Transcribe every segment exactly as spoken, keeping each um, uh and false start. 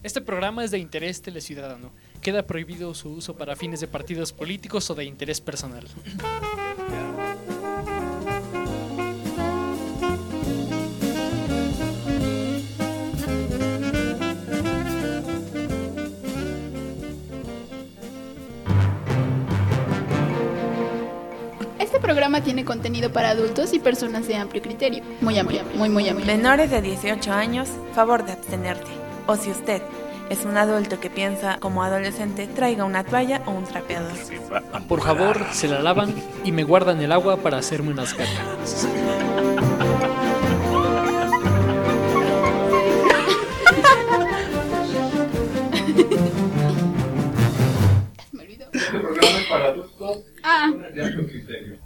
Este programa es de interés teleciudadano. Queda prohibido su uso para fines de partidos políticos o de interés personal. Este programa tiene contenido para adultos y personas de amplio criterio. Muy amplio, muy, muy amplio. Menores de dieciocho años, favor de abstenerte. O si usted es un adulto que piensa como adolescente, traiga una toalla o un trapeador. Por favor, se la lavan y me guardan el agua para hacerme unas catas. Me olvidó. Este programa es para adultos Ah. de amplio criterio.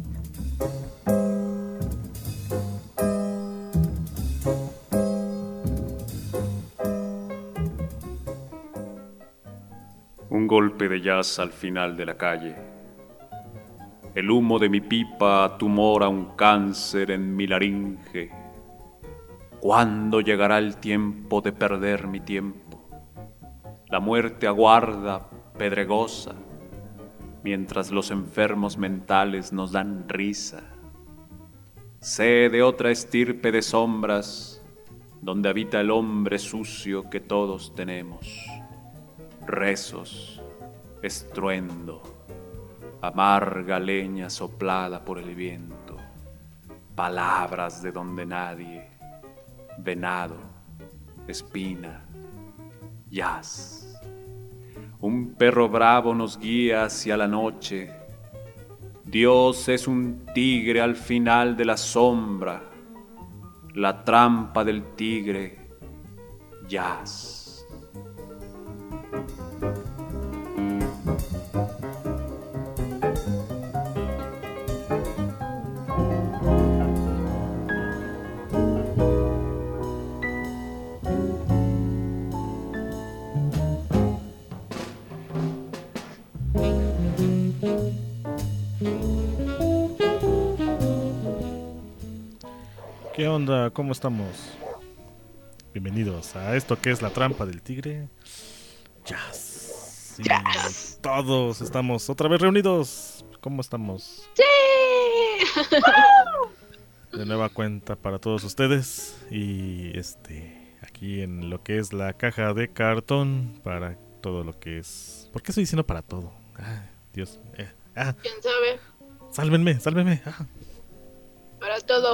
Un golpe de jazz al final de la calle. El humo de mi pipa tumora un cáncer en mi laringe. ¿Cuándo llegará el tiempo de perder mi tiempo? La muerte aguarda, pedregosa, mientras los enfermos mentales nos dan risa. Sé de otra estirpe de sombras, donde habita el hombre sucio que todos tenemos. Rezos, estruendo, amarga leña soplada por el viento, palabras de donde nadie, venado, espina, jazz. Un perro bravo nos guía hacia la noche. Dios es un tigre al final de la sombra, la trampa del tigre, jazz. ¿Qué onda? ¿Cómo estamos? Bienvenidos a esto que es la trampa del tigre. Jazz. Sí, Jazz. Todos estamos otra vez reunidos. ¿Cómo estamos? ¡Sí! De nueva cuenta para todos ustedes. Y este, aquí en lo que es la caja de cartón para todo lo que es. ¿Por qué estoy diciendo para todo? Ah, Dios. Eh, ah, ¿Quién sabe? sálvenme, sálvenme. Ah. Para todo.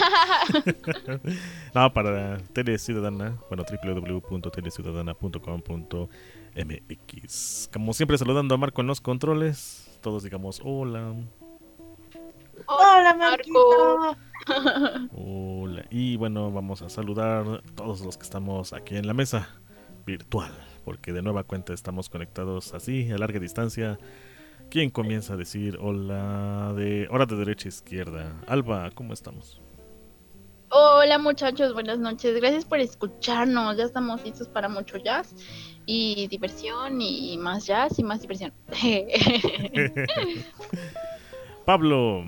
No, para Tele Ciudadana, bueno, doble u doble u doble u punto teleciudadana punto com punto m x. Como siempre, saludando a Marco en los controles. Todos digamos hola. Hola, Marco. Hola. Y bueno, vamos a saludar a todos los que estamos aquí en la mesa virtual, porque de nueva cuenta estamos conectados así, a larga distancia. ¿Quién comienza a decir hola de hora de derecha a izquierda? Alba, ¿cómo estamos? Hola, muchachos, buenas noches. Gracias por escucharnos. Ya estamos listos para mucho jazz y diversión y más jazz y más diversión. Pablo.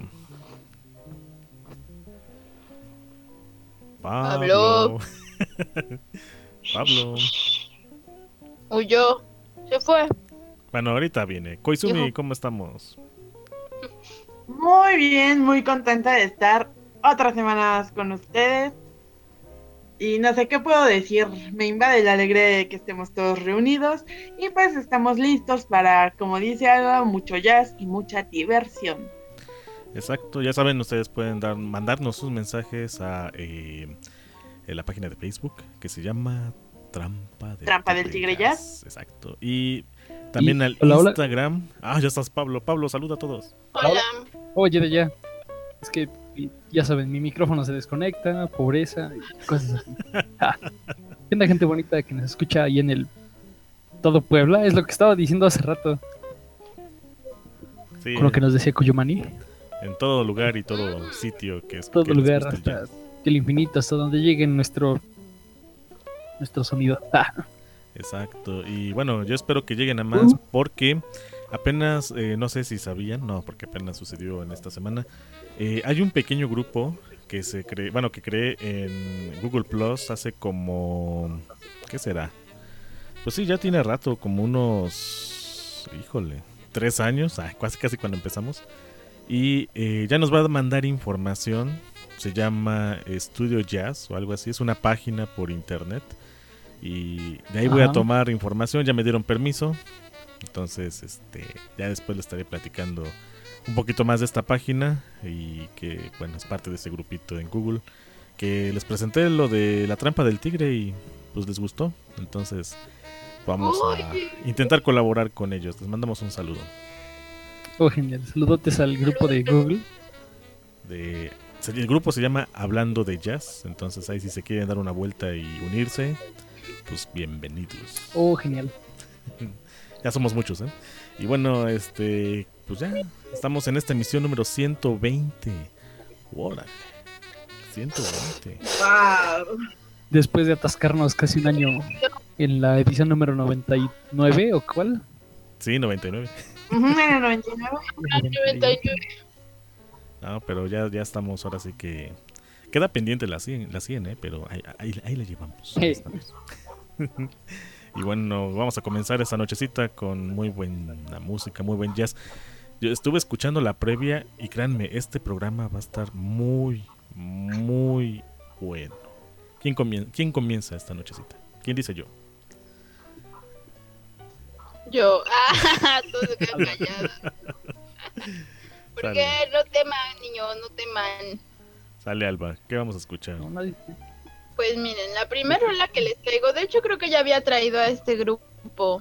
Pablo. Pablo. Huyó. Se fue. Bueno, ahorita viene. Koizumi, Hijo. ¿cómo estamos? Muy bien, muy contenta de estar otra semana más con ustedes. Y no sé qué puedo decir, me invade la alegría de que estemos todos reunidos. Y pues estamos listos para, como dice Alba, mucho jazz y mucha diversión. Exacto, ya saben, ustedes pueden dar, mandarnos sus mensajes a eh, en la página de Facebook que se llama Trampa del, Trampa del Tigre Jazz. Exacto. Y también Y, al hola, hola. Instagram. Ah, ya estás, Pablo. Pablo, saluda a todos. Hola. Oye, de ya. Es que, ya saben, mi micrófono se desconecta, pobreza y cosas así. Ah. ¿Qué onda, gente bonita que nos escucha ahí en el Todo Puebla? Es lo que estaba diciendo hace rato, Sí, con lo que nos decía Cuyumani. en todo lugar y todo sitio que es Todo que les lugar, guste el hasta jazz. el infinito, hasta donde llegue nuestro nuestro sonido. Ah. Exacto. Y bueno, yo espero que lleguen a más porque apenas, eh, no sé si sabían, no, porque apenas sucedió en esta semana. Eh, hay un pequeño grupo que se cree, bueno, que cree en Google Plus hace como, ¿qué será? Pues sí, ya tiene rato, como unos, híjole, tres años, ah, casi casi cuando empezamos. Y eh, ya nos va a mandar información, se llama Studio Jazz o algo así, es una página por internet. Y de ahí voy Ajá. a tomar información, ya me dieron permiso. Entonces, este, ya después le estaré platicando un poquito más de esta página. Y que, bueno, es parte de ese grupito en Google. Que les presenté lo de la trampa del tigre y pues les gustó. Entonces, vamos a intentar colaborar con ellos. Les mandamos un saludo. Oh, genial. Saludotes al grupo de Google. De, el grupo se llama Hablando de Jazz. Entonces, ahí si se quieren dar una vuelta y unirse, pues bienvenidos. Oh, genial. Ya somos muchos, ¿eh? Y bueno, este, pues ya estamos en esta emisión número ciento veinte. Órale. ciento veinte. Wow. Después de atascarnos casi un año en la edición número noventa y nueve, ¿o cuál? Sí, noventa y nueve. Ujú, en el noventa y nueve. noventa y nueve. No, pero ya, ya estamos, ahora sí que queda pendiente la cien, la cien, ¿eh? Pero ahí, ahí, ahí la llevamos. Hey. Estamos. Y bueno, vamos a comenzar esta nochecita con muy buena música, muy buen jazz. Yo estuve escuchando la previa y créanme, este programa va a estar muy, muy bueno. ¿Quién comienza, quién comienza esta nochecita? ¿Quién dice yo? Yo. Ah, todos se quedan callados. Porque Sale, no teman, niños, no teman. sale Alba, ¿qué vamos a escuchar? No, nadie- Pues miren, la primera rola que les traigo, de hecho creo que ya había traído a este grupo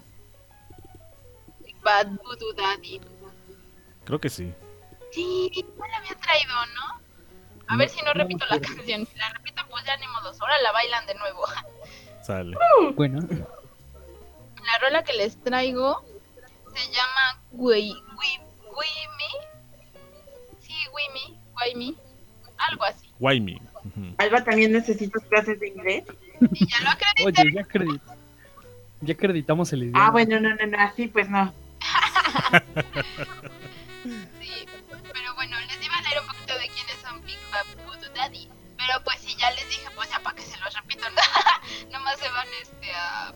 Bad Voodoo Daddy. Creo que sí. Sí, no la había traído, ¿no? A No, ver si no no repito me la acuerdo. canción. Si la repito, pues ya ni modo, ahora la bailan de nuevo. Sale. Bueno, La rola que les traigo se llama Wii Wii Wii Sí, Wii Me, Why Me, algo así. Why Me. Ujú. Alba, también necesitas clases de inglés. Y ya lo acredité. oye, ya, acredit- ya acreditamos el idioma. Ah, bueno, no, no, no, así pues no. Sí, pero bueno, les iba a leer un poquito de quiénes son Big Bad Voodoo Daddy. Pero pues si ya les dije, pues ya para que se los repito, nomás se van este a...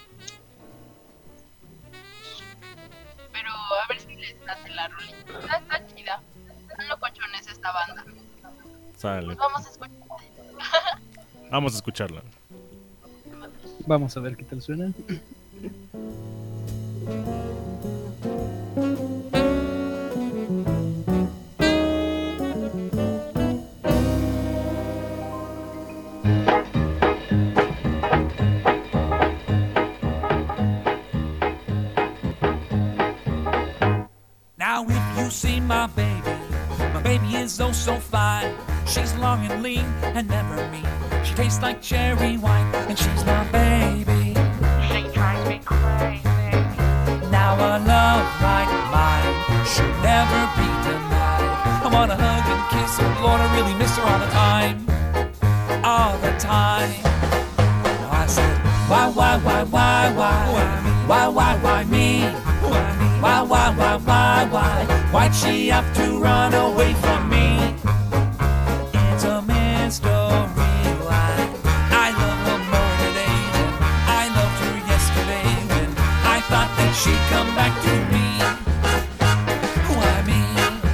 Pero a ver si les hace la rolita. Está, está chida. Son locochones esta banda. Sale. Pues vamos a escuchar. Vamos a escucharla. Vamos a ver qué tal suena. Now if you see my baby, my baby is oh so fine. She's long and lean and never mean. She tastes like cherry wine, and she's my baby. She drives me crazy. Now a love like mine should never be denied. I wanna hug and kiss her, Lord, I really miss her all the time, all the time. Now I said, why, why, why, why, why, why, why, why me? Why, why, why, why, why? Why'd she have to run away from me? It's a mystery why I love her more today than I loved her yesterday, when I thought that she'd come back to me. Why me?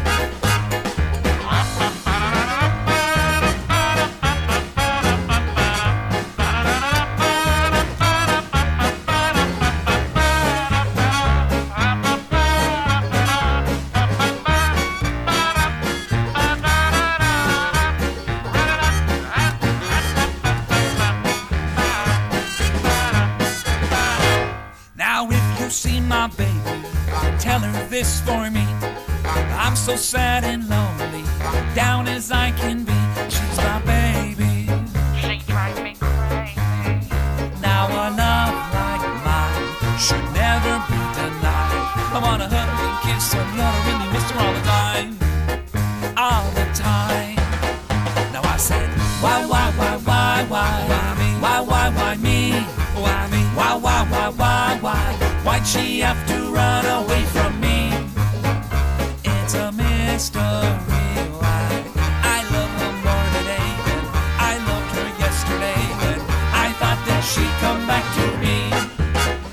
Now if you see my baby, tell her this for me. I'm so sad and lonely, down as I can be. She's my baby. She drives me crazy. Now a love like mine should never be denied. I wanna hug and kiss her, Lord, I really miss her all the time, all the time. Now I said, why, why, why, why, why, why me? Why, why, why me? Why me? Why, why, why, why, why? Why'd she have to run away from me? It's a mystery why I love her more today than I loved her yesterday, when I thought that she'd come back to me.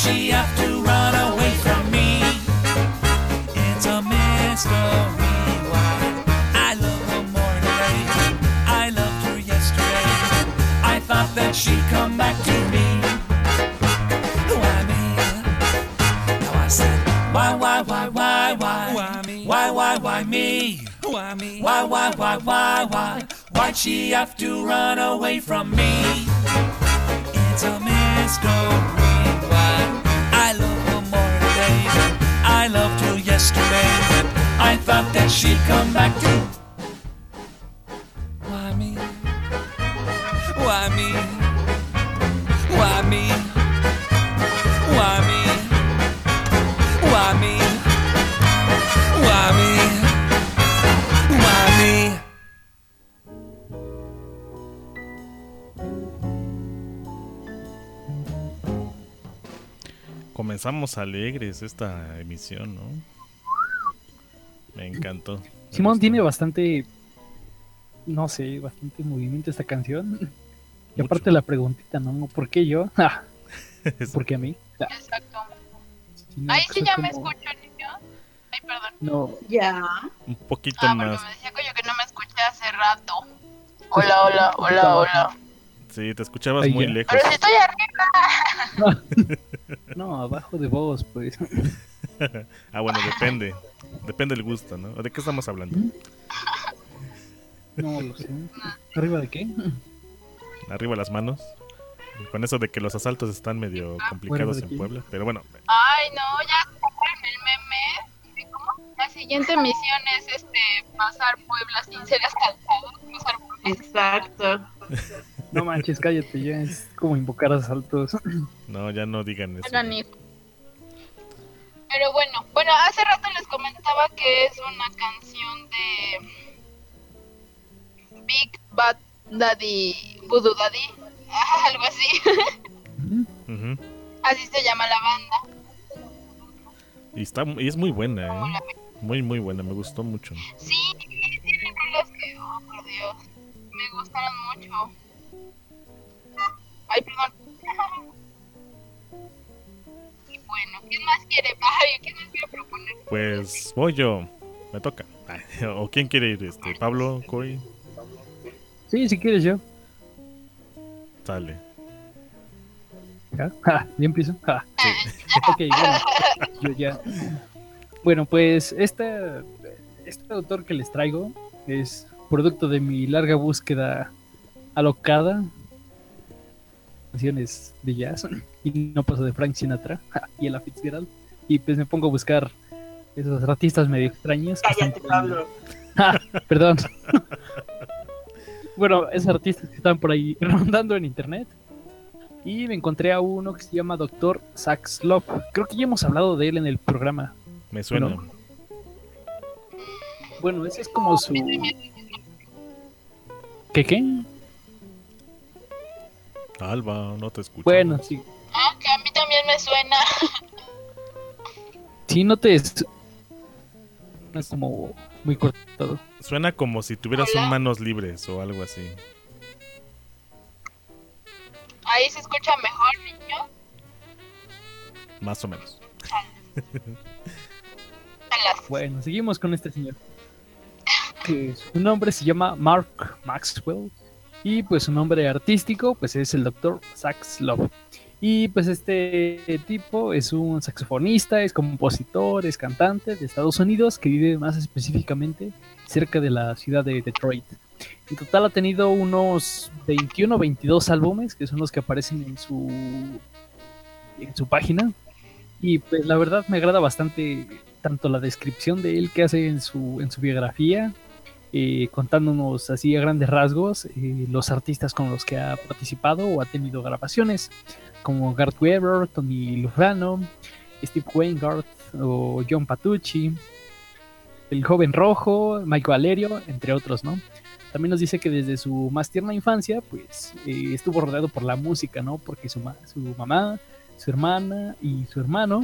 she have to run away from me? It's a mystery why I love her more today. I loved her yesterday. I thought that she'd come back to me. Why me? Now I said, why, why, why, why, why? Why me? Why, why, why me? Why me? Why, why, why, why, why? Why'd she have to run away from me? It's a mystery why I love her more today than I loved her yesterday. I thought that she'd come back to. Why me? Why me? Why me? Why me? Why me? Why me? Why me? Comenzamos alegres esta emisión, ¿no? Me encantó. Simón tiene bastante, no sé, bastante movimiento esta canción. Y Mucho. aparte la preguntita, ¿no? ¿Por qué yo? Ah, ¿por qué a mí? Ah, Exacto. si no, Ahí pues sí es ya me como- escucho, niño. Ay, perdón. No, Ya. Un poquito Ah, porque más. me decía Coyo que no me escuché hace rato. Hola, hola, hola, hola. Sí, te escuchabas Ahí muy ya. lejos. Pero si estoy arriba. no, abajo de voz, pues. Ah, bueno, depende. Depende del gusto, ¿no? ¿De qué estamos hablando? No lo sé. ¿Arriba de qué? Arriba las manos. Con eso de que los asaltos están medio complicados ¿de en quién? Puebla. Pero bueno, Ay, no, ya sacaron el meme. ¿De cómo? La siguiente misión es este pasar Puebla sin ser asaltado. Pasar Puebla. Exacto. No manches, cállate, ya es como invocar asaltos. no, ya no digan eso. Oigan, hijo. Pero bueno, bueno, hace rato les comentaba que es una canción de Big Bad Daddy, Voodoo Daddy, algo así. Ujú. Así se llama la banda. Y, está, y es muy buena, ¿eh? Muy, muy buena. Me gustó mucho. Sí, tienen rolas que, oh por Dios, me gustaron mucho. Ay, perdón. Y bueno, ¿quién más quiere? Ay, ¿quién más quiere proponer? Pues voy yo. Me toca. Ay, ¿o quién quiere ir? Este, ¿Pablo? ¿Cory? Sí, si quieres yo. Sale. ¿Ya? Ja, ¿ya empiezo? Ja. Ok, bueno, yo ya. Bueno, pues este, este autor que les traigo es producto de mi larga búsqueda alocada. Canciones de jazz. Y no paso de Frank Sinatra ja, y Ella Fitzgerald. Y pues me pongo a buscar esos artistas medio extraños. que están Cállate, por ahí. Pablo. Ah, perdón. Bueno, esos artistas que están por ahí rondando en internet. Y me encontré a uno que se llama doctor Sax Love. Creo que ya hemos hablado de él en el programa. Me suena. Bueno. Bueno, ese es como su... ¿Qué qué? Alba, no te escucho. Bueno, sí. Ah, que a mí también me suena. Sí, no te... Es es como muy cortado. Suena como si tuvieras Hola. un manos libres o algo así. Ahí se escucha mejor, niño. Más o menos. Alas. Bueno, seguimos con este señor. Que su nombre se llama Mark Maxwell. Y pues su nombre artístico pues es el doctor Sax Love. Y pues este tipo es un saxofonista, es compositor, es cantante de Estados Unidos que vive más específicamente cerca de la ciudad de Detroit. En total ha tenido unos veintiuno o veintidós álbumes que son los que aparecen en su en su página. Y pues la verdad me agrada bastante tanto la descripción de él que hace en su, en su biografía, eh, contándonos así a grandes rasgos eh, los artistas con los que ha participado o ha tenido grabaciones, como Garth Weber, Tony Lufrano, Steve Weingart o John Patucci, el joven rojo, Mike Valerio, entre otros, ¿no? También nos dice que desde su más tierna infancia, pues eh, estuvo rodeado por la música, ¿no? Porque su, ma- su mamá, su hermana y su hermano,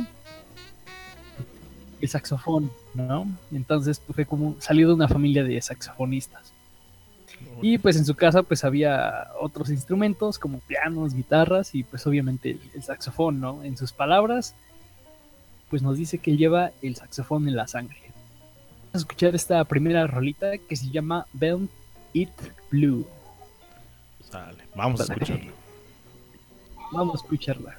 el saxofón, ¿no? Entonces pues, fue como salió de una familia de saxofonistas. Y pues en su casa pues había otros instrumentos como pianos, guitarras y pues obviamente el, el saxofón, ¿no? En sus palabras, pues nos dice que lleva el saxofón en la sangre. Vamos a escuchar esta primera rolita que se llama Bend It Blue. Sale, vamos a escucharlo. Vamos a escucharla.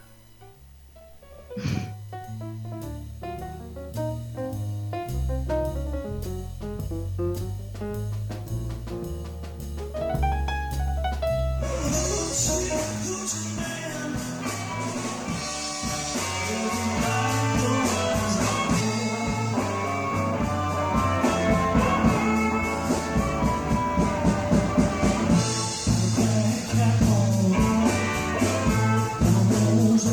Those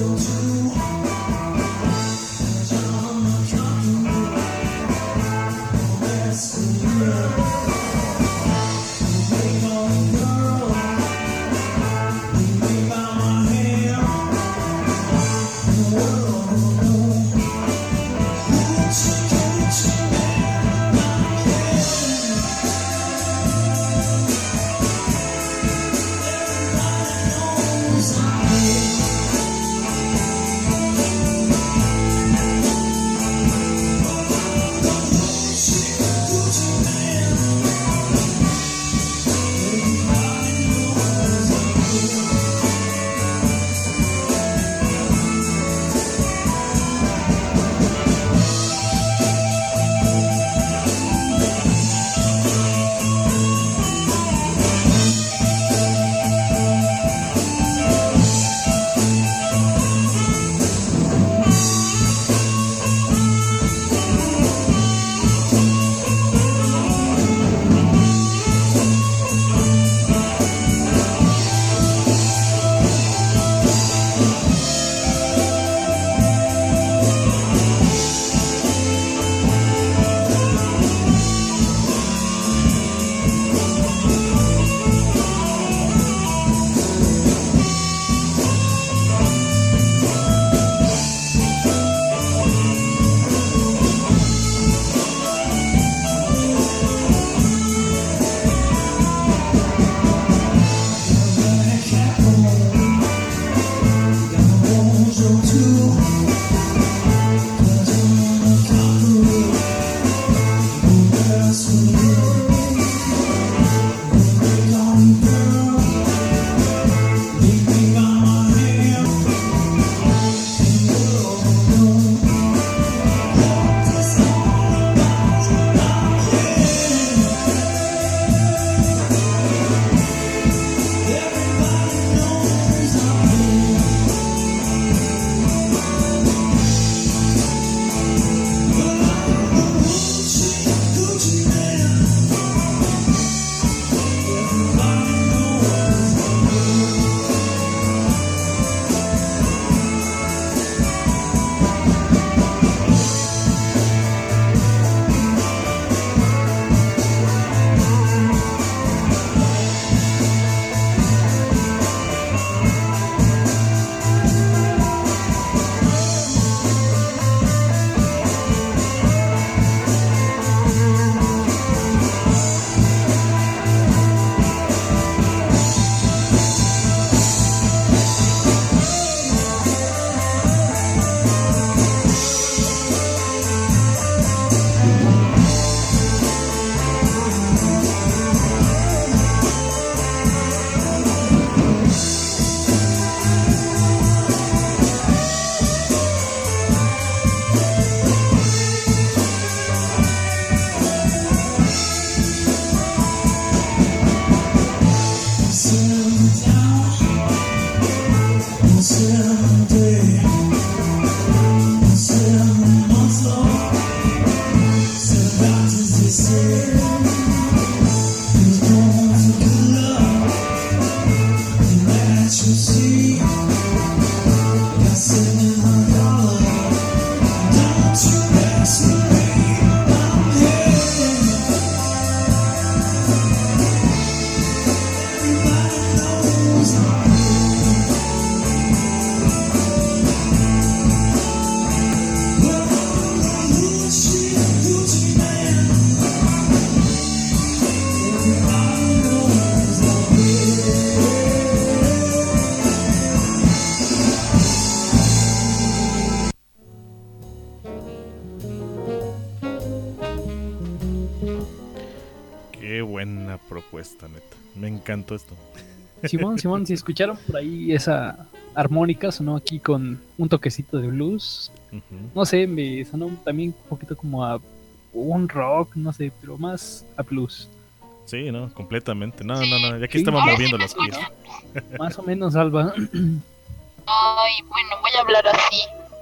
buena propuesta, neta. Me encantó esto. Simón, Simón, si escucharon por ahí esa armónica, sonó aquí con un toquecito de blues. Ujú. No sé, me sonó también un poquito como a un rock, no sé, pero más a blues. Sí, no, completamente. No, no, no, ya aquí Sí. estamos Ahora moviendo sí me los pies. escuchan. Más o menos, Alba. Ay, bueno, voy a hablar así.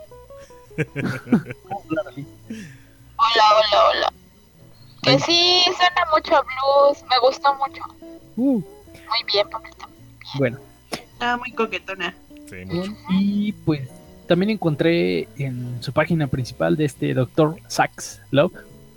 Hola, hola, hola. Que Ay. sí, suena mucho a blues. Me gustó mucho. Uh, Muy bien, Pablito. bueno. Ah, muy coquetona. Sí, mucho. Y pues también encontré en su página principal de este doctor Sax Love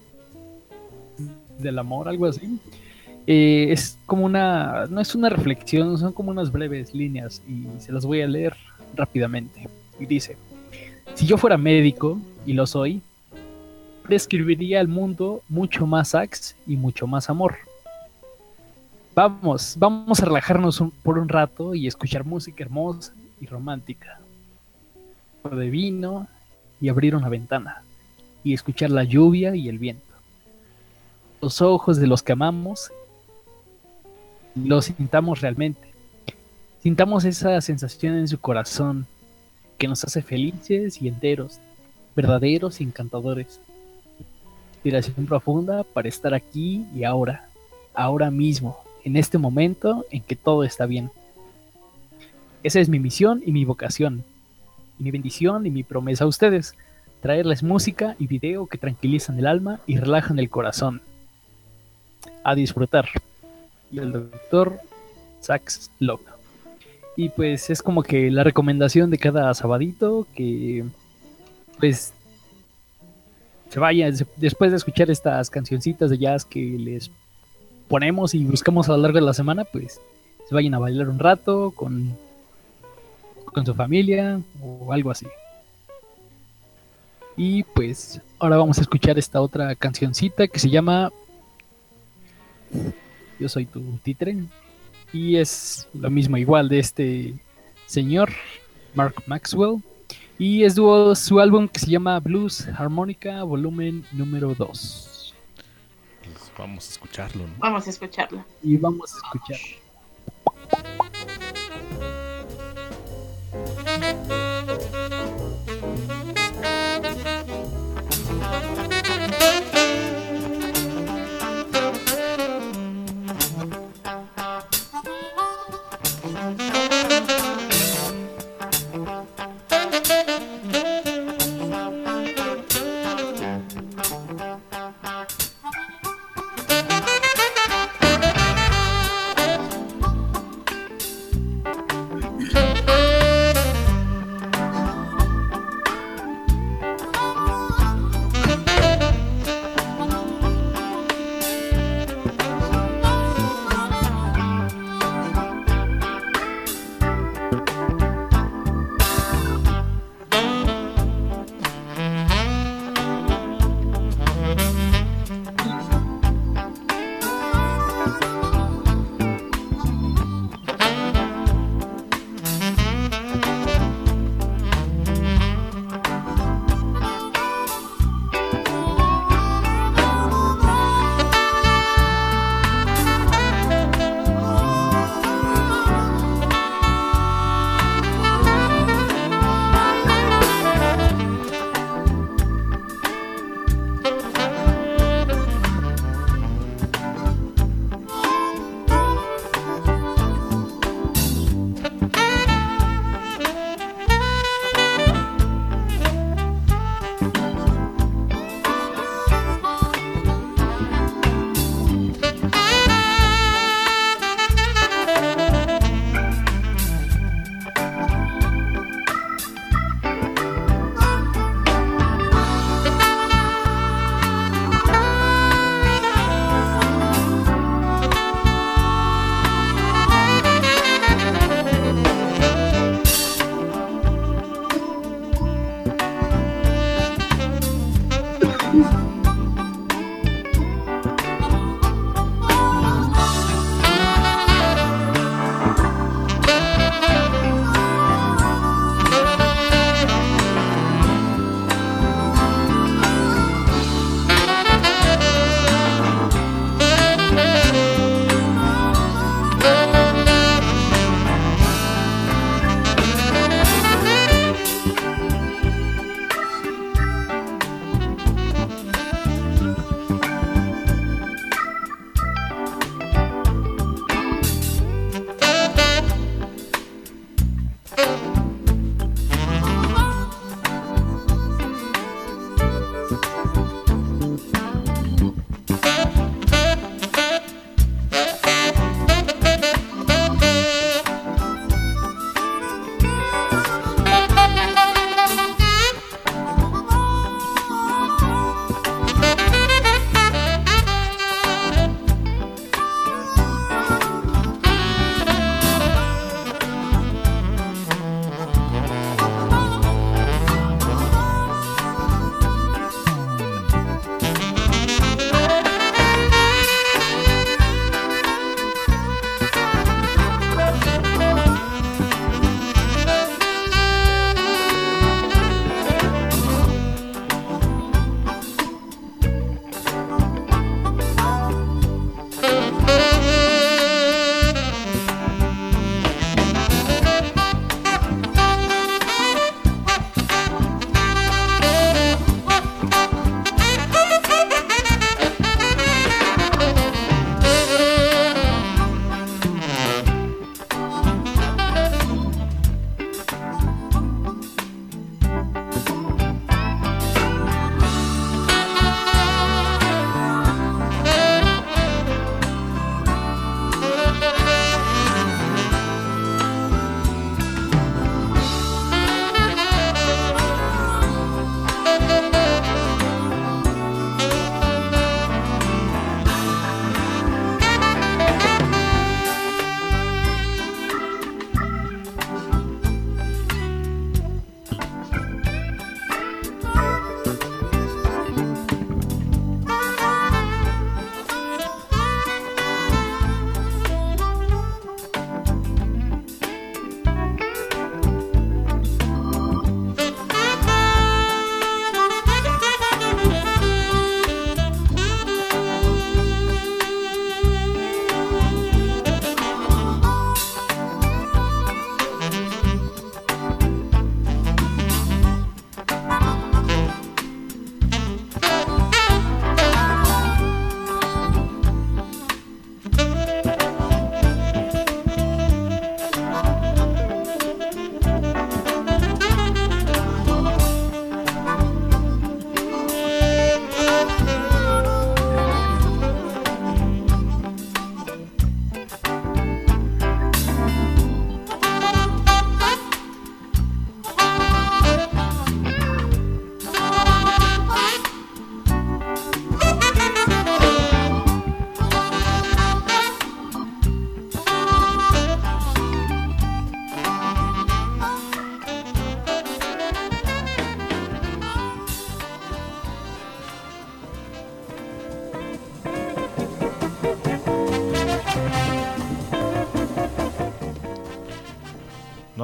del amor, algo así. Eh, es como una, no es una reflexión, son como unas breves líneas y se las voy a leer rápidamente. Y dice: si yo fuera médico, y lo soy, describiría al mundo mucho más sax y mucho más amor. Vamos, vamos a relajarnos un- por un rato y escuchar música hermosa y romántica. Un poco de vino y abrir una ventana y escuchar la lluvia y el viento. Los ojos de los que amamos, los sintamos realmente. Sintamos esa sensación en su corazón que nos hace felices y enteros, verdaderos y encantadores. Inspiración profunda para estar aquí y ahora, ahora mismo, en este momento en que todo está bien. Esa es mi misión y mi vocación, y mi bendición y mi promesa a ustedes: traerles música y video que tranquilizan el alma y relajan el corazón. A disfrutar. Y el doctor Sax Love. Y pues es como que la recomendación de cada sabadito, que pues se vayan se- después de escuchar estas cancioncitas de jazz que les ponemos y buscamos a lo largo de la semana, pues se vayan a bailar un rato con, con su familia o algo así. Y pues ahora vamos a escuchar esta otra cancioncita que se llama Yo soy tu títere. Y es lo mismo, igual, de este señor, Mark Maxwell. Y es dúo- su álbum que se llama Blues Harmonica, volumen número dos. Pues vamos a escucharlo, ¿no? Vamos a escucharla. Y vamos a escuchar.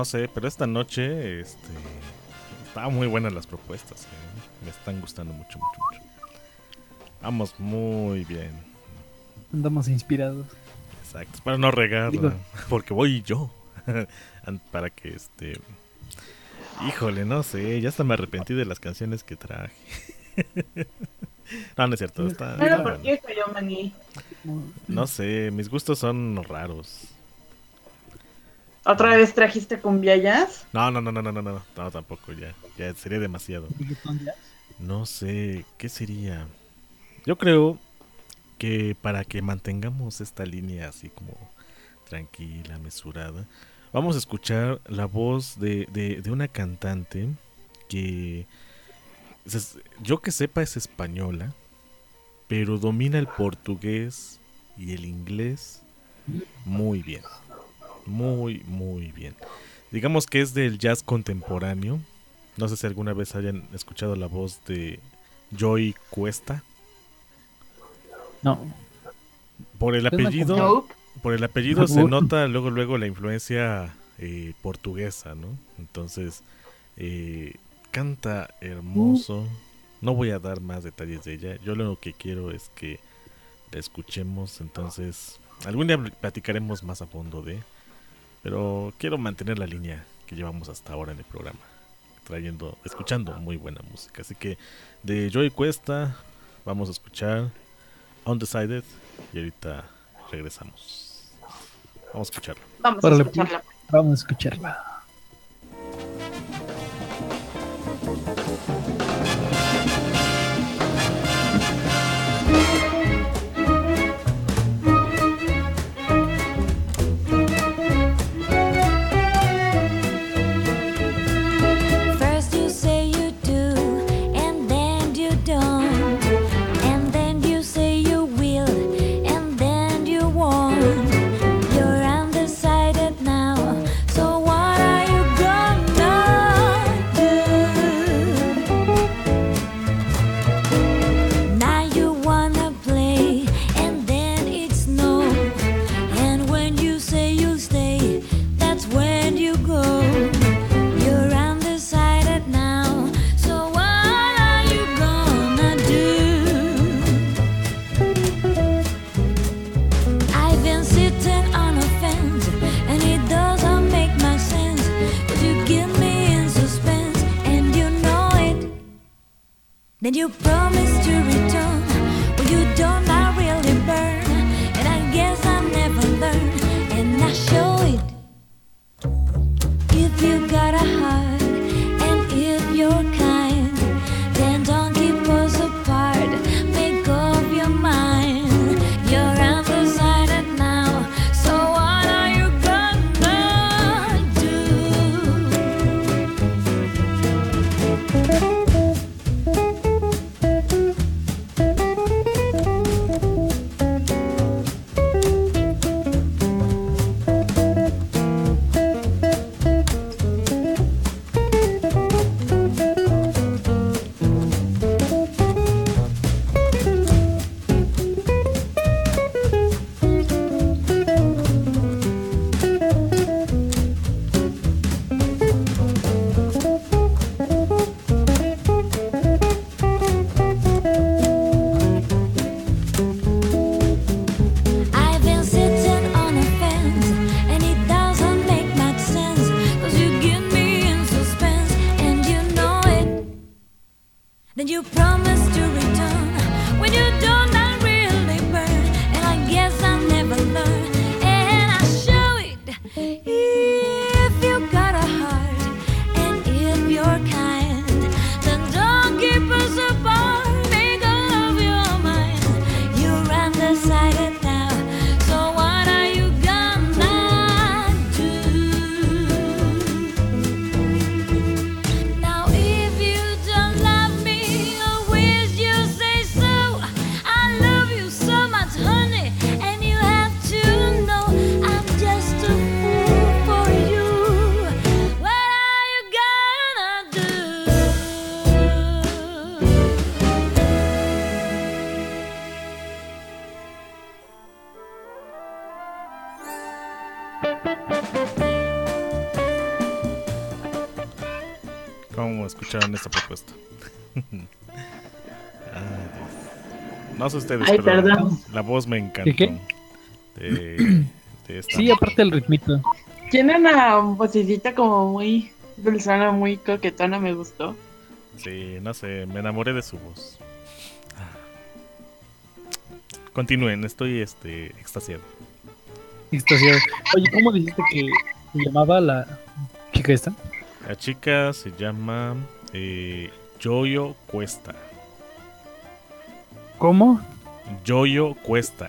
no sé, pero esta noche este, estaban muy buenas las propuestas. ¿eh? Me están gustando mucho, mucho, mucho. Vamos muy bien. Andamos inspirados. Exacto, para no regar, Digo, porque voy yo. Para que este... Híjole, no sé, ya hasta me arrepentí de las canciones que traje. No, no es cierto. Está, Pero está ¿por bueno. qué cayó Maní? No sé, mis gustos son raros. ¿Otra vez trajiste cumbia jazz? No, no, no, no, no, no, no, no, tampoco, ya, ya sería demasiado. reggaetón jazz. No sé, ¿qué sería? Yo creo que para que mantengamos esta línea así como tranquila, mesurada, vamos a escuchar la voz de, de, de una cantante que, es- yo que sepa, es española, pero domina el portugués y el inglés muy bien. Muy, muy bien. Digamos que es del jazz contemporáneo. No sé si alguna vez hayan escuchado la voz de Joy Cuesta. No, Por el Suena apellido, como- Nope. por el apellido se Uy. nota luego luego la influencia eh, portuguesa, ¿no? Entonces eh, canta hermoso. No voy a dar más detalles de ella. Yo lo que quiero es que la escuchemos. Entonces algún día platicaremos más a fondo de. Pero quiero mantener la línea que llevamos hasta ahora en el programa, trayendo, escuchando muy buena música. Así que de Joy Cuesta vamos a escuchar Undecided y ahorita regresamos. Vamos a escucharlo. Vamos Órale, a escucharla. vamos a escucharla. First you say you do, and then you don't, and then you say you will, and then you won't. You're undecided now, so what are you gonna do? Now you wanna play, and then it's no, and when you say you'll stay, that's when you go. You're undecided now, so what are you gonna do? I've been sitting on a fence, and it doesn't make much sense, 'cause you give me in suspense, and you know it. Then you promise to return, when you don't, I really burn, and I guess I never learn, and I show it. If you got a heart, and if you're kind, then don't keep us apart. Make up your mind. You're undecided now, so what are you gonna do? I've been sitting on a fence, and it doesn't make much sense, 'cause you give me in suspense, and you know it. Then you promise to return, when you don't, I really burn, and I guess I never learn, and I show it. If you got a heart, and if you're kind, then don't keep us apart. Make up your mind. You're undecided now, so what are you gonna do? Now if you don't love me, I wish you say so. I escucharon esta propuesta. Ay, Dios. No sé ustedes, Ay, pero perdón. la voz me encantó. ¿Qué, qué? De, de esta Sí, aparte el ritmito. Tiene una vocecita como muy dulzona, muy coquetona, me gustó. Sí, no sé, me enamoré de su voz. Continúen, estoy este extasiado. Extasiado. Oye, ¿cómo dijiste que se llamaba la chica esta? La chica se llama eh, Yoyo Cuesta. ¿Cómo? Yoyo Cuesta.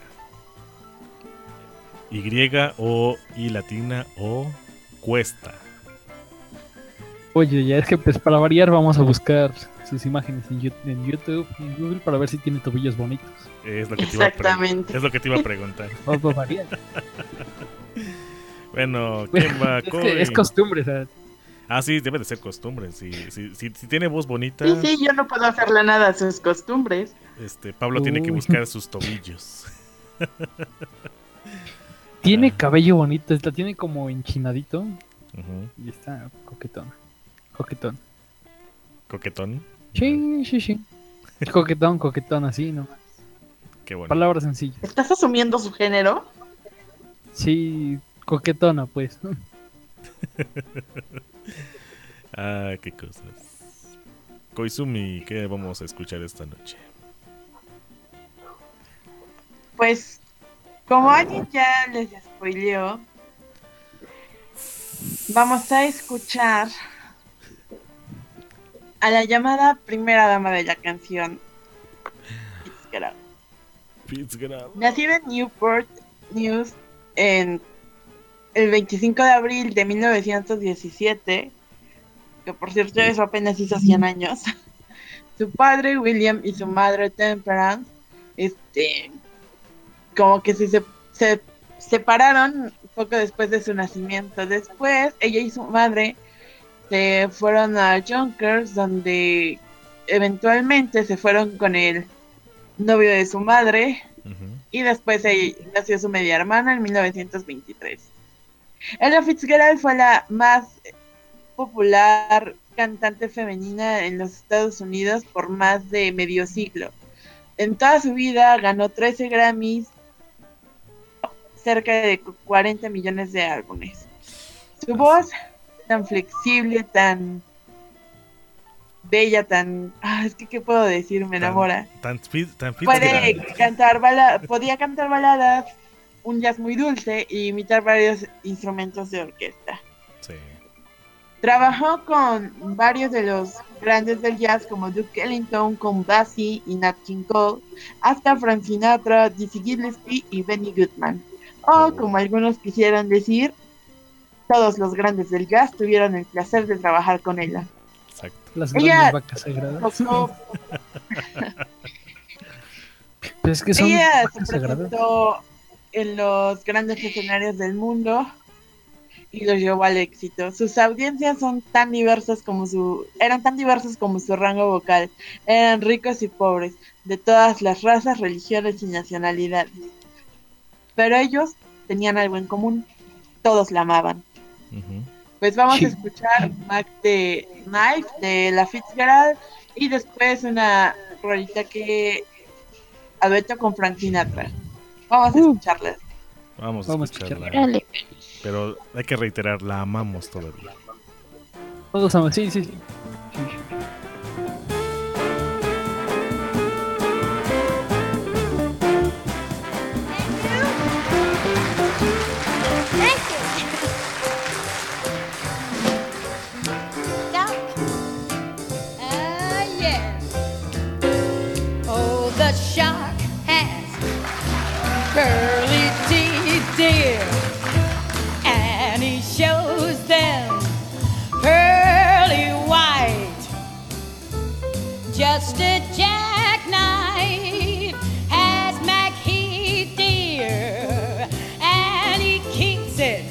Y o I latina o Cuesta. Oye, ya es que pues para variar vamos a buscar sus imágenes en, Yu- en YouTube y en Google para ver si tiene tobillos bonitos. Es lo que te iba a, pre- Exactamente. es lo que te iba a preguntar. Vamos a variar. Bueno, ¿quién va? es, Coy. que es costumbre, o sea, Ah, sí, debe de ser costumbre. Si, si, si, si tiene voz bonita, Sí, sí, yo no puedo hacerle nada a sus costumbres. este Pablo tiene que Uy. buscar sus tobillos. tiene Ah. cabello bonito, la tiene como enchinadito Ujú. y está coquetón. Coquetón. Coquetón. Sí, sí, sí. Coquetón, coquetón, así, ¿no? Qué bueno. Palabras sencillas. ¿Estás asumiendo su género? Sí, coquetona, pues. Ah, qué cosas. Koizumi, ¿qué vamos a escuchar esta noche? Pues, como alguien ya les spoileó, vamos a escuchar a la llamada primera dama de la canción, Fitzgerald. Fitzgerald. Nacida en Newport News en el veinticinco de abril de mil novecientos diecisiete, que por cierto eso apenas hizo cien años. Su padre William y su madre Temperance, este, como que se, se, se separaron poco después de su nacimiento. Después ella y su madre se fueron a Yonkers, donde eventualmente se fueron con el novio de su madre. Ujú. Y después ella- nació su media hermana en mil novecientos veintitrés. Ella Fitzgerald fue la más popular cantante femenina en los Estados Unidos por más de medio siglo. En toda su vida ganó trece Grammys, cerca de cuarenta millones de álbumes. Su voz tan flexible, tan bella, tan... Ah, es que, ¿qué puedo decir? Me enamora. Tan, fi- tan Puede Fitzgerald. cantar bala- podía cantar baladas, un jazz muy dulce y imitar varios instrumentos de orquesta. Sí. Trabajó con varios de los grandes del jazz como Duke Ellington, Count Basie y Nat King Cole, hasta Frank Sinatra, Dizzy Gillespie y Benny Goodman. O como algunos quisieran decir, todos los grandes del jazz tuvieron el placer de trabajar con ella. Exacto. Las Ella- grandes vacas sagradas. Tocó- Pero es que son Ella se vacas sagradas. presentó en los grandes escenarios del mundo y los llevó al éxito. Sus audiencias son tan diversas como su, eran tan diversas como su rango vocal. Eran ricos y pobres, de todas las razas, religiones y nacionalidades. Pero ellos tenían algo en común. Todos la amaban. Ujú. Pues vamos Sí. a escuchar Mac de Knife de la Fitzgerald y después una rolita que a dueto con Frank Sinatra. Vamos a Uh. escucharla. Vamos a Vamos a escucharla. Órale. Pero hay que reiterar, la amamos todavía. Todos aman. Sí, sí, sí. Sí, sí. Ah, yeah. Oh, the shark has curly teeth, dear, and he shows them pearly white. Just a jackknife has Macheath, dear, and he keeps it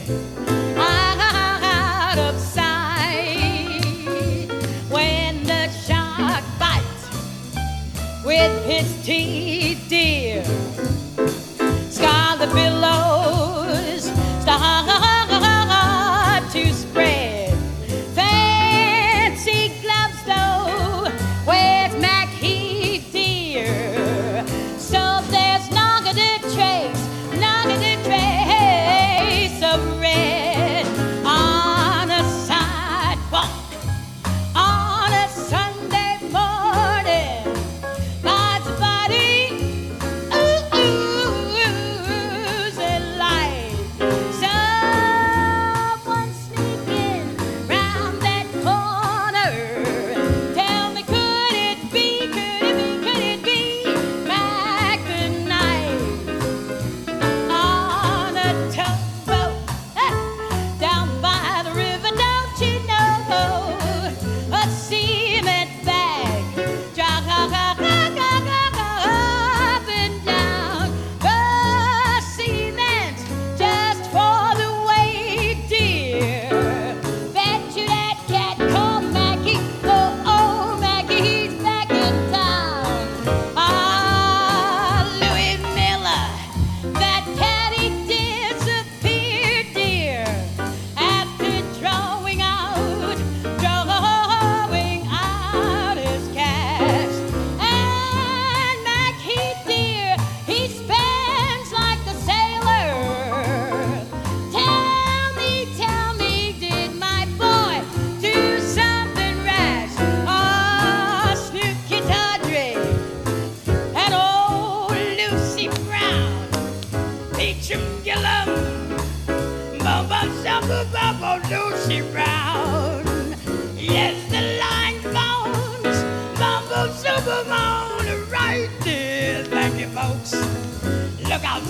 out of sight. When the shark bites with his teeth, dear, scarlet billows start to spread. Fancy gloves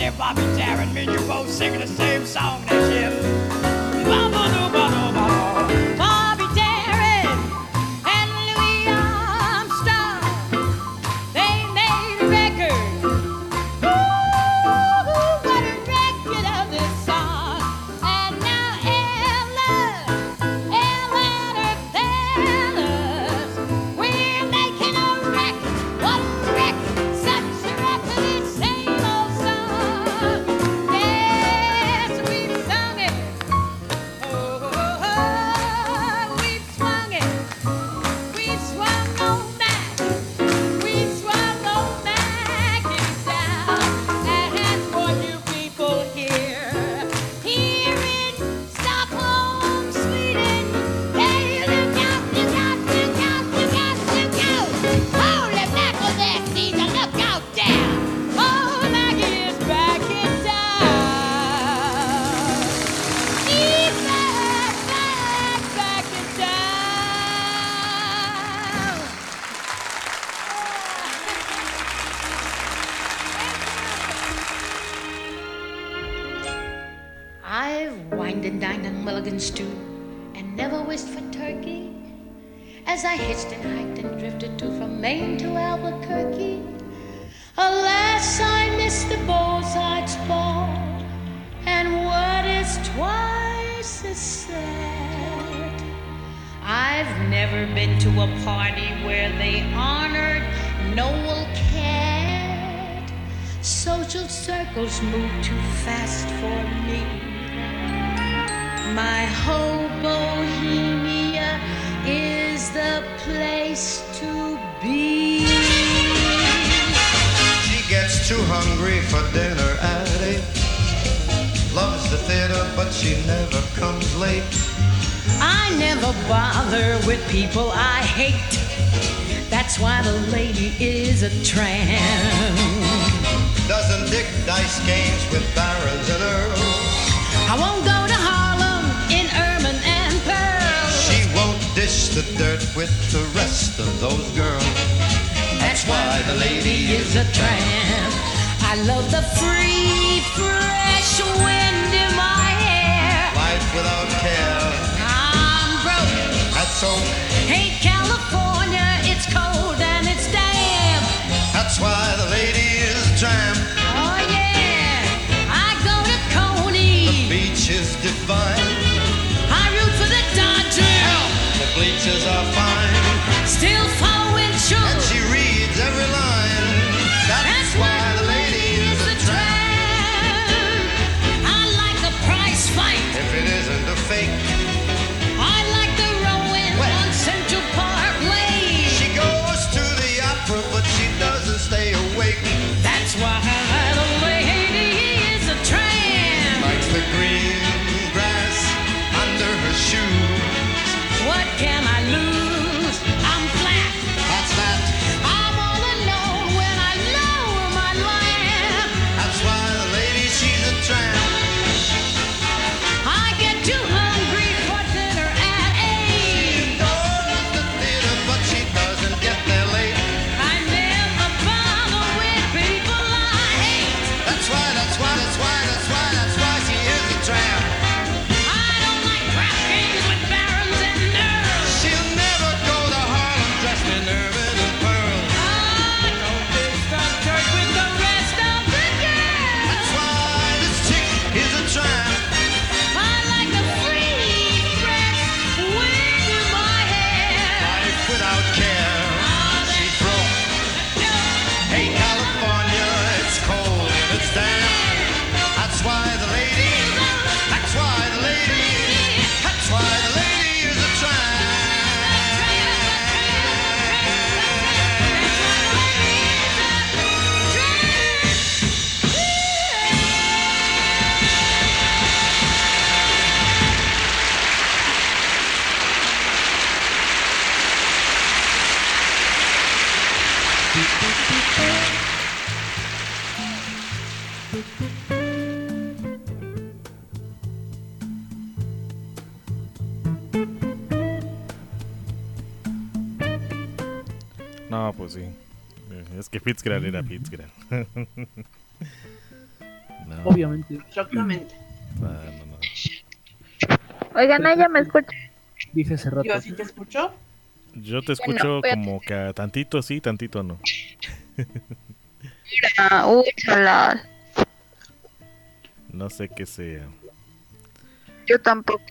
there, Bobby Darin. Me and you both singing the same song, that shit. Ba-ba-do-ba-do-ba-do. Bobby Darin and Louis Armstrong, they made a record. Ooh, what a record of this song. And now Ella, Ella and her fellas, we're making a record. What a record, such a record, it's same old song. Yes, we've sung it. Oh, oh, oh, we've swung it. We've swung on back. We've swung on back and down. And for you people here, here in Stockholm, Sweden, hey, look out, look out, look out, look out, look out. Holy mackerel, there, Caesar, look out there. Oh, Maggie is back in town. He's back, back, back in town. I've wined and dined on mulligan stew and never wished for turkey. As I hitched and hiked and drifted to from Maine to Albuquerque, alas, I missed the bullseye's ball. And what is twice as sad, I've never been to a party where they honored Noel Cat. Social circles move too fast for me. My Hobohemia is the place to be. She gets too hungry for dinner at eight. Loves the theater, but she never comes late. I never bother with people I hate. That's why the lady is a tramp. Doesn't dick dice games with barons and earls. I won't go to Harlem in ermine and pearls. She won't dish the dirt with the rest of those girls. That's why the lady is a tramp. I love the free, fresh wind in my hair. Life without care. I'm broke. That's so. Hate California, it's cold and it's damp. That's why the lady is a tramp. Oh yeah, I go to Coney. The beach is divine. I root for the Dodgers. The bleachers are fine. Still following true. And she reads every line. That's, That's why why the lady is a tramp. I like a prize fight. If it isn't a fake. I like the rowing Well, on Central Park Lane. She goes to the opera, but she doesn't stay awake. That's why the lady is a tramp. Likes the green grass under her shoes. What can I lose? I'm flat. That's that. I'm all alone when I lower my lamp. That's why the lady, she's a tramp. I get too hungry for dinner at eight. Goes to theater, but she doesn't get there late. I never bother with people I hate. That's why, that's why, that's why, that's why, that's why she is a tramp. I don't like crap games with barons and earls. She'll never go to Harlem dressed in ermine and pearls. I don't mix the dirt with the rest of the girls. That's why this chick is a tramp. I like the free, fresh wind in my hair. Life without care. She's broke. Hey, California, it's cold and it's damp. That's why the lady, that's why the lady, that's why the lady is a tramp. No, pues sí. Es que Fitzgerald era Fitzgerald. No. Obviamente. Exactamente. Ah, no, no. Oigan, ella me escucha. Dije hace rato. Yo sí te escucho. Yo te escucho Bueno, voy a- como que a tantito sí, tantito no. Ah, uy, chala. No sé qué sea. Yo tampoco.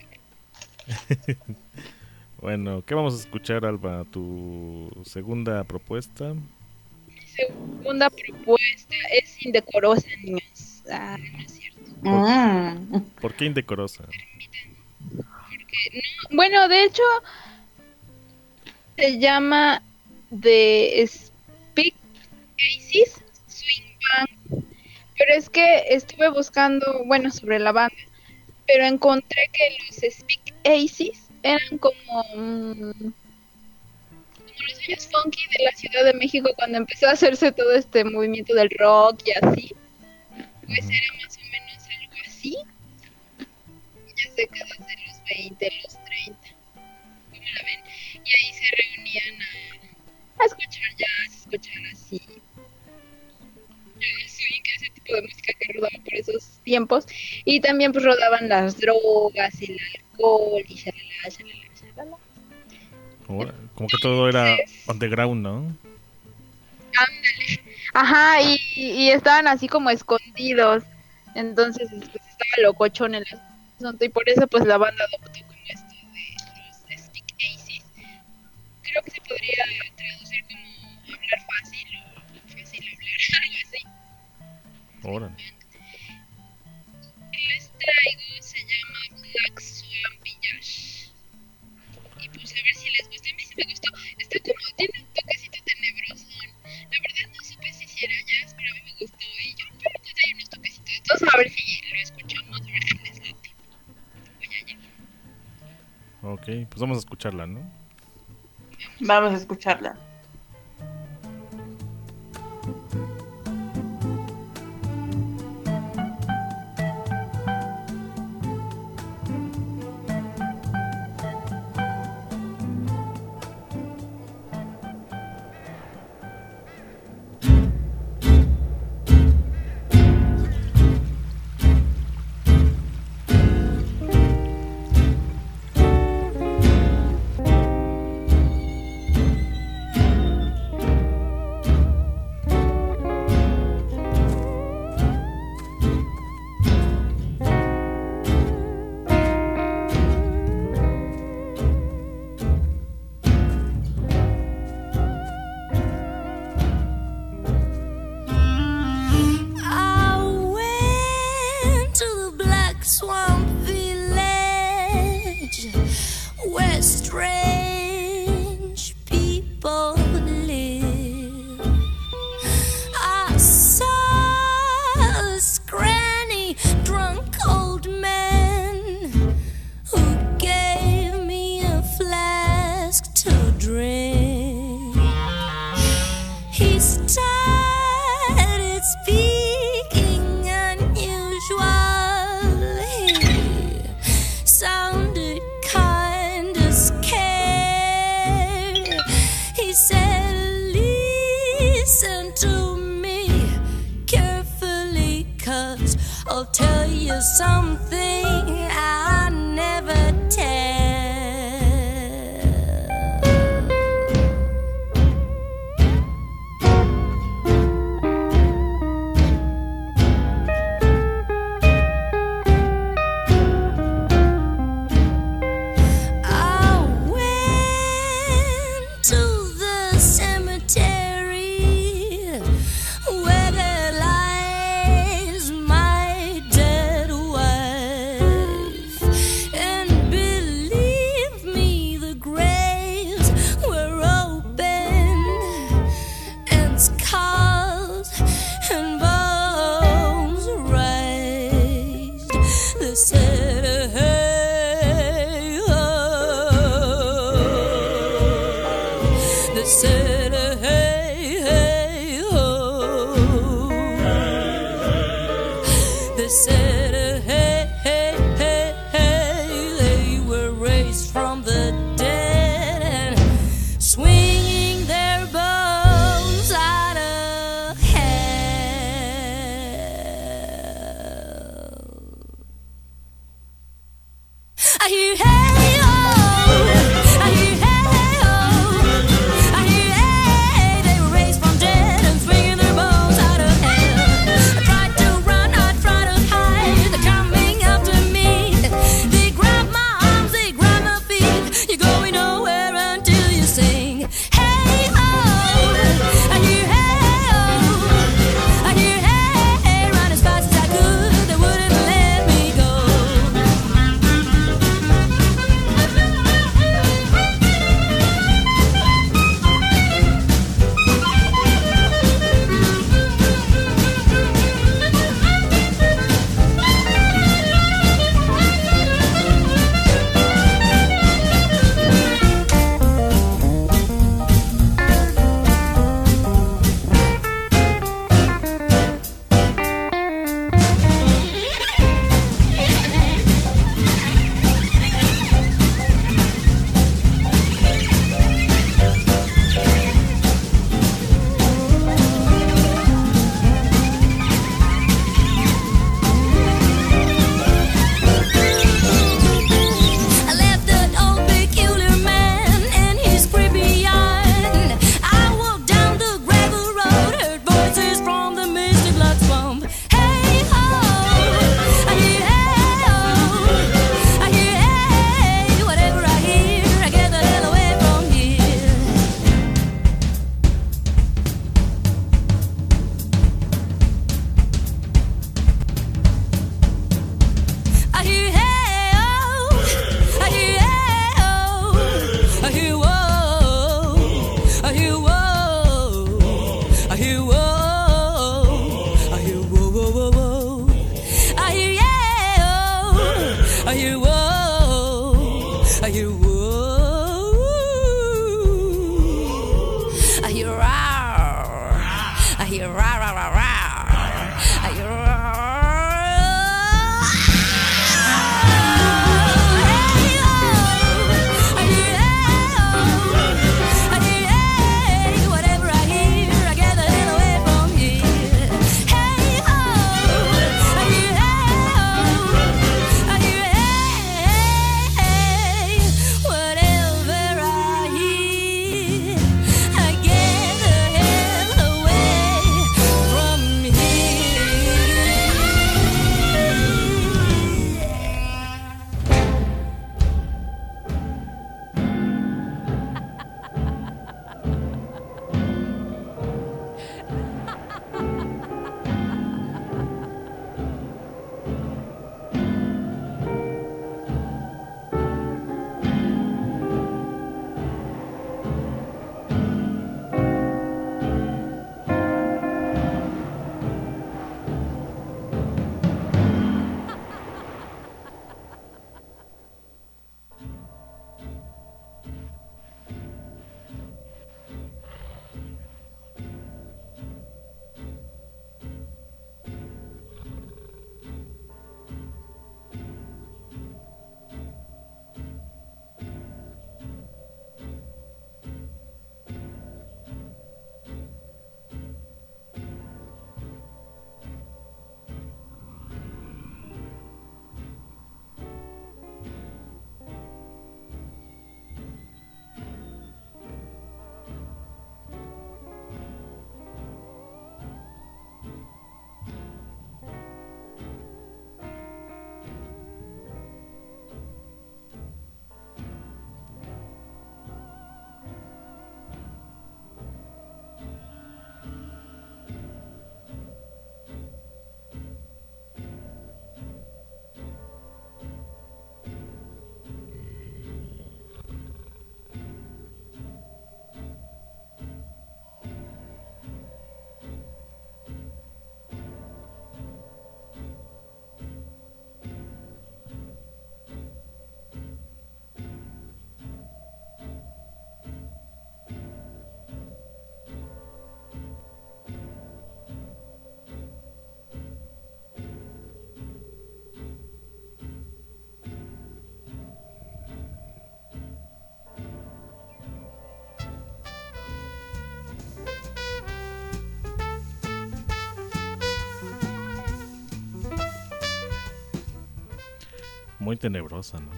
Bueno, ¿qué vamos a escuchar, Alba? ¿Tu segunda propuesta? Segunda propuesta es indecorosa, niños. Ah, no es cierto. Mm. ¿Por qué indecorosa? Bueno, de hecho, se llama The Speak Aces Swing Band. Pero es que estuve buscando, bueno, sobre la banda, pero encontré que los Speak Aces eran como, mm, como los años funky de la Ciudad de México cuando empezó a hacerse todo este movimiento del rock y así. Pues era más o menos algo así. Ya décadas de los veinte, los treinta. ¿Cómo la ven? Y ahí se reunían a, a escuchar jazz, escuchar así. Swing, ese tipo de música que rodaba por esos tiempos. Y también pues rodaban las drogas, el alcohol y shalala, shalala, shalala. Ahora, como que todo era underground, ¿no? Ándale. Ajá, y, y estaban así como escondidos. Entonces pues, estaba locochón el asunto y por eso pues la banda adoptó como esto de los Speak Aces. Creo que se podría traducir como hablar fácil o fácil hablar, algo así. Ahora. Les traigo, se llama Black Swan Village. Y pues a ver si les gusta. A mí sí me gustó. Está como, tiene un toquecito tenebroso. La verdad no supe si era jazz, pero a mí me gustó. Y yo, pero pues hay unos toquecitos. Entonces a ver si lo escuchamos, a ver si les late. Voy allá. Ok, pues vamos a escucharla, ¿no? Vamos a escucharla. Sounded kind of scared. hear rah rah rah rah. I hear rah. Muy tenebrosa, ¿no?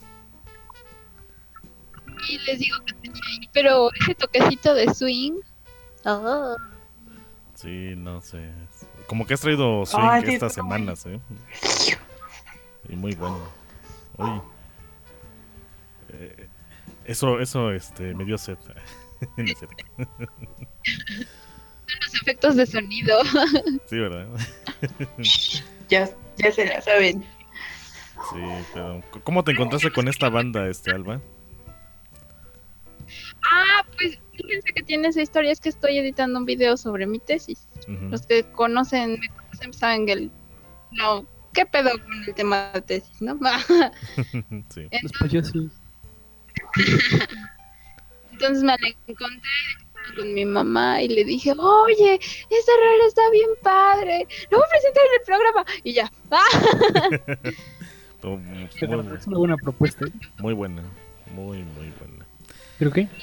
Y les digo que tenía ahí, pero ese toquecito de swing. Oh. Sí, no sé. Como que has traído swing Ay, sí, estas está muy- semanas, ¿eh? Y muy bueno. Oye. Eh, eso, eso, este, me dio sed. No es cierto. Los efectos de sonido. Sí, ¿verdad? Ya, ya se la saben. Sí, pero ¿cómo te encontraste con esta banda, este, Alba? Ah, pues fíjense que tiene esa historia, es que estoy editando un video sobre mi tesis. Ujú. Los que conocen, me conocen saben que el, no, ¿qué pedo con el tema de tesis, no? Sí. Después yo sí. Entonces me la encontré con mi mamá y le dije, oye, esta rola está bien padre, lo voy a presentar en el programa. Y ya. Oh, muy, Pero es una buena propuesta, ¿eh? muy buena, muy, muy buena. ¿Pero qué?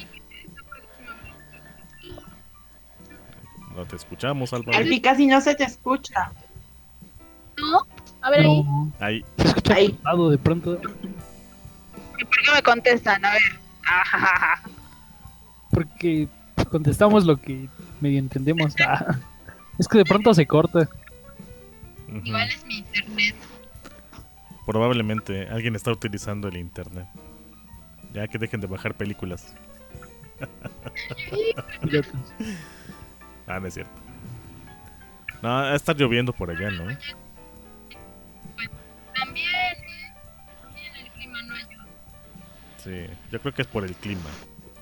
No te escuchamos, Alba. Albi, casi no se te escucha. ¿No? A ver ahí. No, Ahí. se escucha Ahí. cortado de pronto. ¿Por qué me contestan? A ver. Ajajaja. Porque contestamos lo que medio entendemos. Ah, es que de pronto se corta. Ujú. Igual es mi internet. Probablemente alguien está utilizando el internet. Ya que dejen de bajar películas. Ah, no es cierto. No, va a estar lloviendo por allá, ¿no? También, también el clima no ayuda. Sí, yo creo que es por el clima.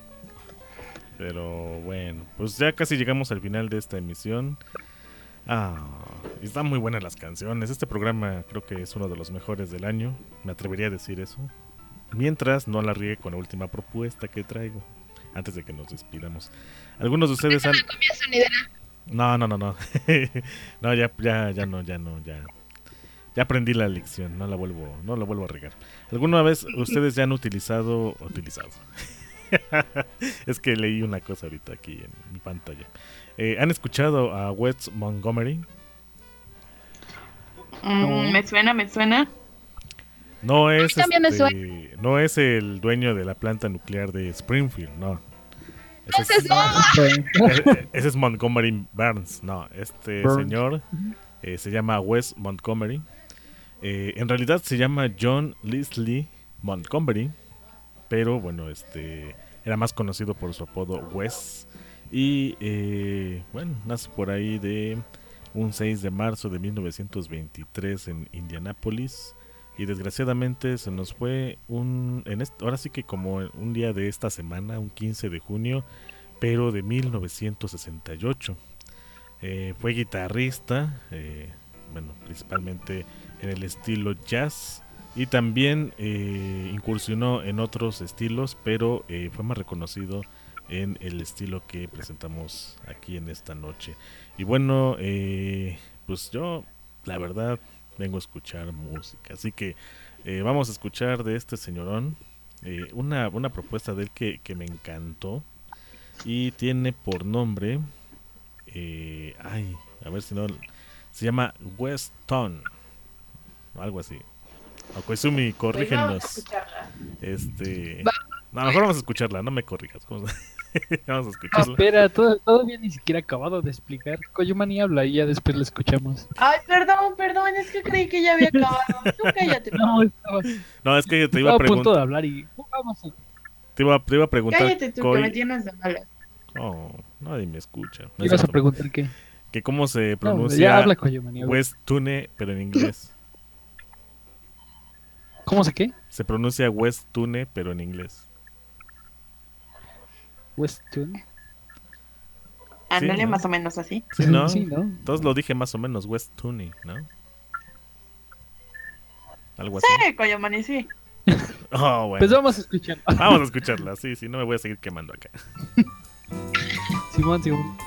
Pero bueno, pues ya casi llegamos al final de esta emisión. Ah, están muy buenas las canciones. Este programa creo que es uno de los mejores del año. Me atrevería a decir eso. Mientras no la riegue con la última propuesta que traigo. Antes de que nos despidamos. Algunos de ustedes han... La comida sonidera. No, no, no, no. No, ya, ya, ya no, ya no, ya. Ya aprendí la lección, no la vuelvo, no la vuelvo a regar. ¿Alguna vez ustedes ya han utilizado, utilizado? Es que leí una cosa ahorita aquí en mi pantalla. Eh, ¿Han escuchado a Wes Montgomery? Mm, me suena, me suena. No es, también me este, no es el dueño de la planta nuclear de Springfield, no. Ese Ese es, no. ese- ese es Montgomery Burns, no. Este Burns. señor eh, se llama Wes Montgomery. Eh, en realidad se llama John Leslie Montgomery, pero bueno, este era más conocido por su apodo Wes. Y eh, bueno, nace por ahí de un seis de marzo de mil novecientos veintitrés en Indianápolis. Y desgraciadamente se nos fue un en este, ahora sí que como un día de esta semana, un quince de junio, pero de mil novecientos sesenta y ocho. Eh, fue guitarrista, eh, bueno, principalmente en el estilo jazz, y también eh, incursionó en otros estilos, pero eh, fue más reconocido en el estilo que presentamos aquí en esta noche. Y bueno, eh, pues yo, la verdad, vengo a escuchar música, así que eh, vamos a escuchar de este señorón eh, una, una propuesta de él que, que me encantó, y tiene por nombre, eh, ay, a ver si no, se llama Weston, algo así. Koizumi, corrígenos. Este, no, mejor vamos a escucharla, no me corrijas. Vamos a, vamos a escucharla. Espera, todo- todavía ni siquiera acabado de explicar. Koyumani habla y ya después la escuchamos. Ay, perdón, perdón, es que creí que ya había acabado. Tú cállate. No, estaba, No, es que te iba estaba a a punto de preguntar, hablar y uh, vamos a... te iba, te iba a preguntar, Cállate tú, Koi- que me tienes de malas. Oh, nadie me escucha. No es ¿Ibas a cierto. preguntar qué? Que cómo se No, pronuncia ya habla Koyumani. habla. Westune, pero en inglés. ¿Cómo se qué? Se pronuncia Westune, pero en inglés. Westune. Ándale, ¿no? más o menos así. Sí, ¿no? Sí, ¿no? Todos lo dije más o menos, Westune, ¿no? Algo así. Sí, Koyomani, sí. Oh, bueno. Pues vamos a escuchar. Vamos a escucharla, sí, sí, no me voy a seguir quemando acá. Simón, Simón.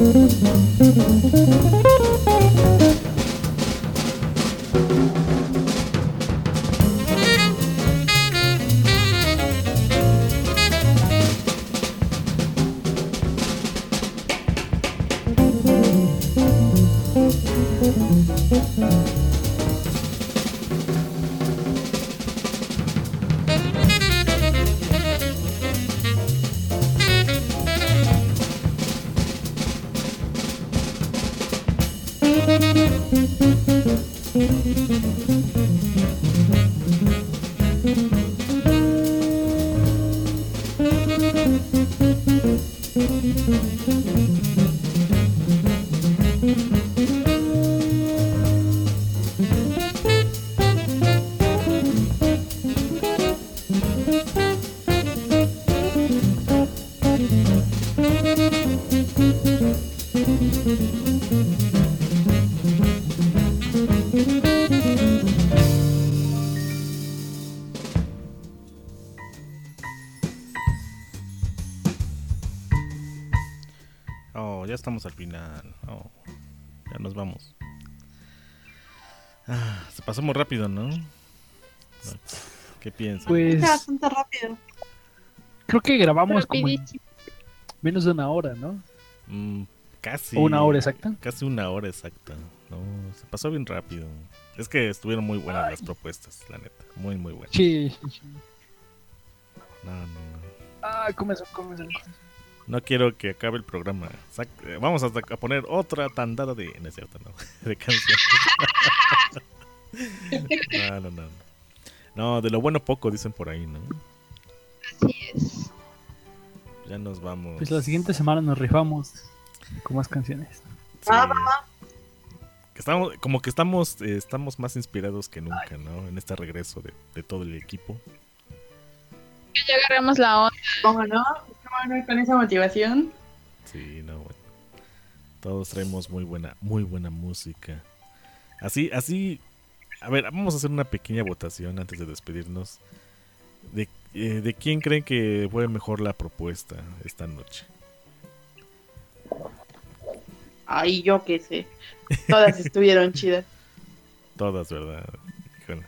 Oh, ya estamos al final. Oh, ya nos vamos. Ah, se pasó muy rápido, ¿no? ¿Qué piensas? Pues Bastante rápido. creo que grabamos como en Rapidísimo. menos de una hora, ¿no? Mm, casi. ¿O una hora exacta? Casi una hora exacta. No, se pasó bien rápido. Es que estuvieron muy buenas las propuestas, la neta. Muy, muy buenas. Sí, sí, sí. No, no, no. Ah, comenzó, comenzó. No quiero que acabe el programa. Sac- eh, Vamos a, a poner otra tandada de... No es cierto, no. De canciones. No, no, no. No, de lo bueno poco dicen por ahí, ¿no? Así es. Ya nos vamos. Pues la siguiente semana nos rifamos con más canciones. Sí. Que estamos, como que estamos, eh, estamos más inspirados que nunca, ¿no? En este regreso de, de todo el equipo. Ya agarramos la onda. ¿Cómo no? ¿Cómo no? Con esa motivación. Sí, no, bueno. Todos traemos muy buena, muy buena música. Así, así. A ver, vamos a hacer una pequeña votación antes de despedirnos. De, eh, de quién creen que fue mejor la propuesta esta noche. Ay, yo qué sé. Todas estuvieron chidas. Todas, ¿verdad? Híjole.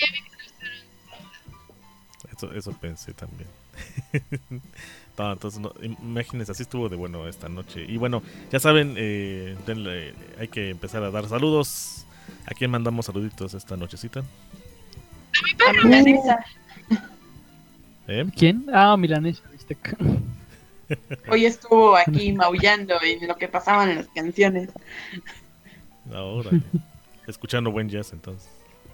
Eso, eso pensé también. No, entonces, no, imagínense, así estuvo de bueno esta noche. Y bueno, ya saben, eh, denle- hay que empezar a dar saludos. ¿A quién mandamos saluditos esta nochecita? A Milanesa. ¿Eh? ¿Quién? Ah, Milanesa, viste. Hoy estuvo aquí maullando en lo que pasaban en las canciones. Ahora. Escuchando buen jazz, entonces.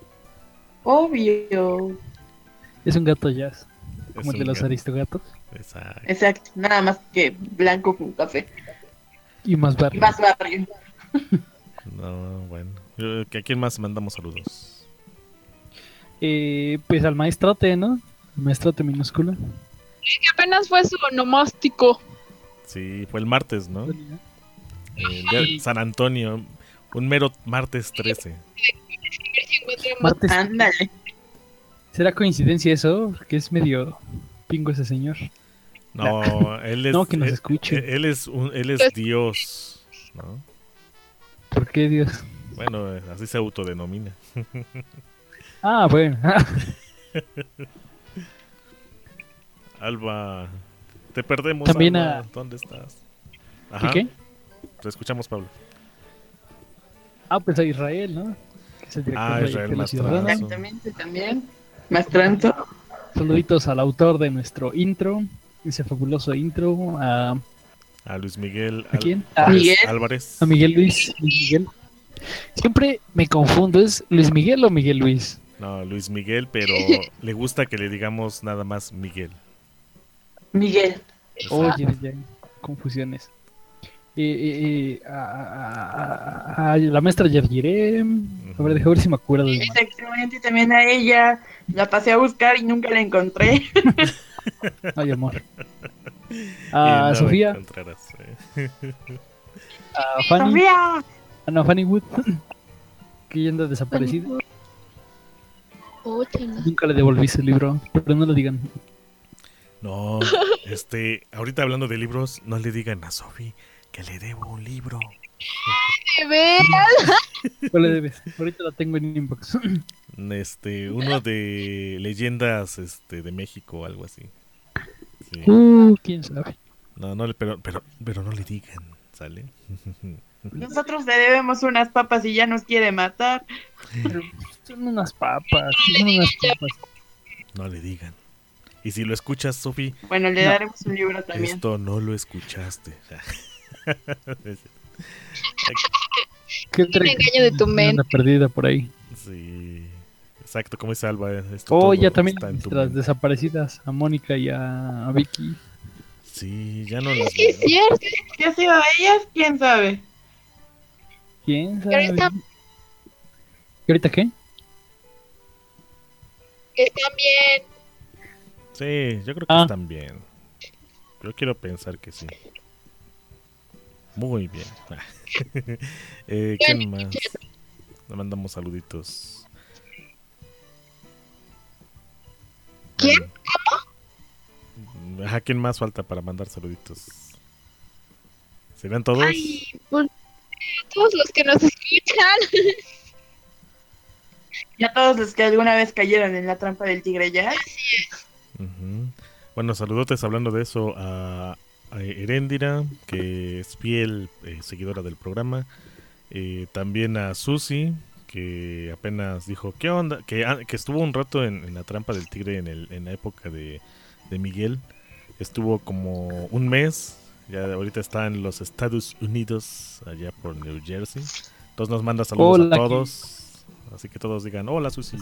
Obvio. Es un gato jazz, como Es el de un los gato. aristogatos. Exacto. Exacto. Nada más que blanco con café. Y más Y barrio. más barrio. No, bueno. Yo- ¿A quién más mandamos saludos? Eh, pues al maestrote, ¿no? El maestrote minúscula. Que apenas fue su onomástico. Sí, fue el martes, ¿no? El día de San Antonio. Un mero martes trece. A ver si encontramos. Martes. Ándale. ¿Será coincidencia eso? Que es medio pingo ese señor. No, él es. No, que nos él- escuche. Él es, un, él es Pues- Dios, ¿no? ¿Por qué, Dios? Bueno, eh, así se autodenomina. Ah, bueno. Alba, te perdemos. También Alba. a- ¿Dónde estás? ¿Qué, Ajá. qué? Te escuchamos, Pablo. Ah, pues a Israel, ¿no? Que es el director Ah, de Israel de la Mastranzo. Ciudadana. Exactamente también. Mastranzo. Saluditos al autor de nuestro intro, ese fabuloso intro, a, A Luis Miguel ¿a Al- quién? Álvarez- A, Miguel. Álvarez. a Miguel Luis, Luis Miguel. Siempre me confundo, ¿es Luis Miguel o Miguel Luis? No, Luis Miguel, pero le gusta que le digamos nada más Miguel. Miguel. Oye, ya, confusiones. Eh, eh, eh, a, a- a- a la maestra Yergiré, a ver, deja ver si me acuerdo. de- Exactamente, también a ella. La pasé a buscar y nunca la encontré. Ay, amor. Y A no Sofía, encontrarás, eh. a Fanny, Sofía. a no, Fanny Wood, que ya anda desaparecida. Oh, chinga. Nunca le devolví ese libro, pero no lo digan. No, este, ahorita hablando de libros, no le digan a Sofi que le debo un libro. ¿De veras? ¿Cuál le debes? Ahorita la tengo en inbox. Este, uno de leyendas este, de México o algo así. Sí. Uh, quién sabe. No, no, le- pero, pero, pero no le digan, ¿sale? Nosotros le debemos unas papas y ya nos quiere matar. Son unas papas, son unas papas. No le digan. Y si lo escuchas, Sofi, Bueno, le No. daremos un libro también. esto no lo escuchaste. ¿Qué Un engaño de tu mente. Anda perdida por ahí. Sí, exacto, como dice Alba. Esto Oh, todo ya también está en tu nuestras mente. desaparecidas, a Mónica y a, a Vicky. Sí, ya no las Sí, es veo. cierto. ¿Qué ha sido de ellas? ¿Quién sabe? ¿Quién Y sabe? ahorita ¿Y ahorita qué? que están bien. Sí, yo creo que Ah. están bien. Yo quiero pensar que sí. Muy bien. eh, ¿Quién más? Le mandamos saluditos. ¿Quién? ¿Cómo? Ajá, ¿quién más falta para mandar saluditos? ¿Serían todos? Ay, pues, a todos los que nos escuchan. Y a todos los que alguna vez cayeron en la trampa del tigre ya. Ujú. Bueno, saludotes hablando de eso a, a Heréndira, que es fiel eh, seguidora del programa. Eh, también a Susi, que apenas dijo, ¿qué onda? Que, ah, que estuvo un rato en, en la trampa del tigre en, el, en la época de, de Miguel. Estuvo como un mes. Ya ahorita está en los Estados Unidos, allá por New Jersey. Entonces nos manda saludos Hola, a todos. Así que todos digan, hola Susi.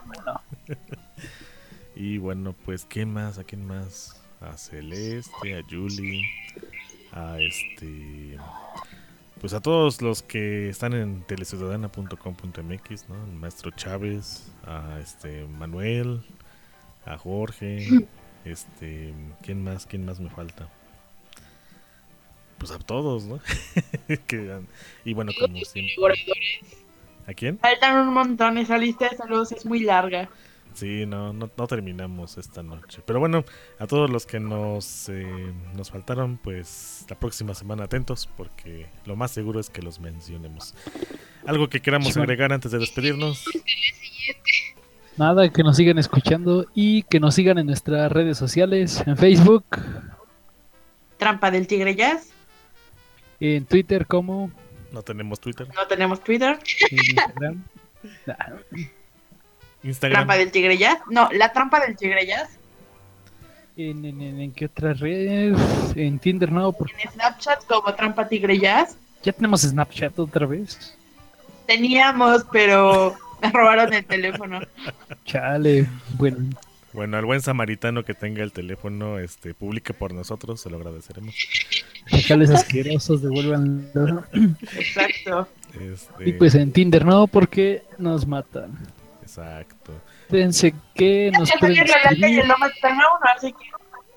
Y bueno, pues, ¿qué más? ¿A quién más? A Celeste, a Julie, a este... Pues a todos los que están en teleciudadana punto com punto m x, ¿no? El maestro Chávez, a este Manuel, a Jorge, este... ¿Quién más? ¿Quién más me falta? Pues a todos, ¿no? Que- y bueno, como siempre... ¿A quién? Faltan un montón, esa lista de saludos es muy larga. Sí, no, no, no terminamos esta noche. Pero bueno, a todos los que nos, eh, nos faltaron, pues la próxima semana atentos, porque lo más seguro es que los mencionemos. ¿Algo que queramos Sí, bueno. agregar antes de despedirnos? Nada, que nos sigan escuchando y que nos sigan en nuestras redes sociales, en Facebook, Trampa del tigre jazz. en Twitter como No tenemos Twitter. No tenemos Twitter. en Instagram. Nah, Instagram. Trampa del tigre jazz. No, la trampa del tigre jazz. ¿En, en, en, en qué otras redes? En Tinder no, porque En Snapchat como trampa tigre jazz. ya tenemos Snapchat otra vez. Teníamos, pero me robaron el teléfono. Chale, bueno, Bueno, al buen samaritano que tenga el teléfono, este, publique por nosotros, se lo agradeceremos. chales asquerosos, devuélvanlo. Exacto. Este, Y pues en Tinder no, porque nos matan. Exacto. Fíjense que nos Ya pueden salieron a la calle, escribir. no matan a uno, así que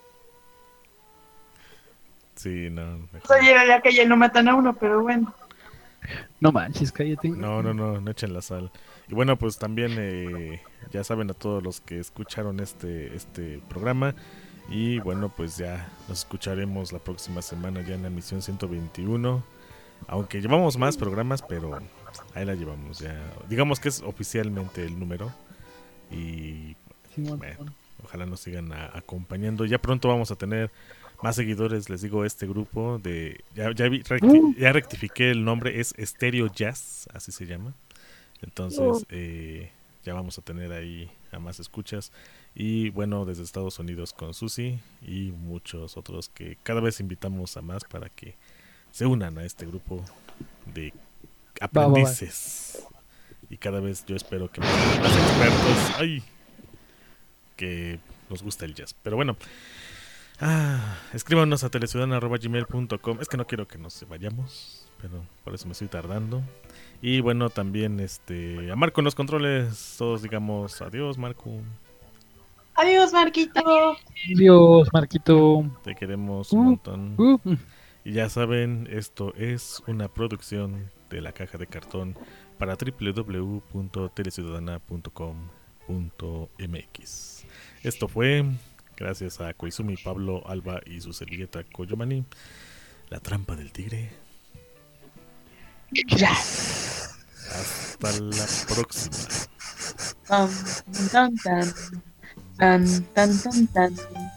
Sí, no. mejor. salieron a la calle, no matan a uno, pero bueno. No manches, cállate. No, no, no, no echen la sal. Y bueno, pues también eh, ya saben a todos los que escucharon este, este programa. Y bueno, pues ya nos escucharemos la próxima semana ya en la emisión ciento veintiuno. Aunque llevamos más programas, pero ahí la llevamos ya. Digamos que es oficialmente el número. Y Simón, bueno, ojalá nos sigan a- acompañando. Ya pronto vamos a tener más seguidores, les digo, este grupo de... Ya, ya, vi- recti- Uh. ya rectifiqué el nombre, es Stereo Jazz, así se llama. Entonces, Uh. eh, ya vamos a tener ahí a más escuchas. Y bueno, desde Estados Unidos con Susi y muchos otros que cada vez invitamos a más para que se unan a este grupo de Va, va, va. aprendices. Y cada vez yo espero que más, más expertos, ay, que nos gusta el jazz. Pero bueno, ah, escríbanos a teleciudadana arroba gmail punto com. Es que no quiero que nos vayamos, pero por eso me estoy tardando. Y bueno, también este a Marco en los controles. Todos digamos adiós, Marco. Adiós, Marquito. Adiós, Marquito. Te queremos un Uh, montón. uh. Y ya saben, esto es una producción de La Caja de Cartón para doble u doble u doble u punto teleciudadana punto com punto m x. Esto fue, gracias a Koizumi, Pablo, Alba y su servilleta Koyomani. La trampa del tigre. Jazz. Hasta la próxima. Tan, tan, tan, tan, tan, tan, tan.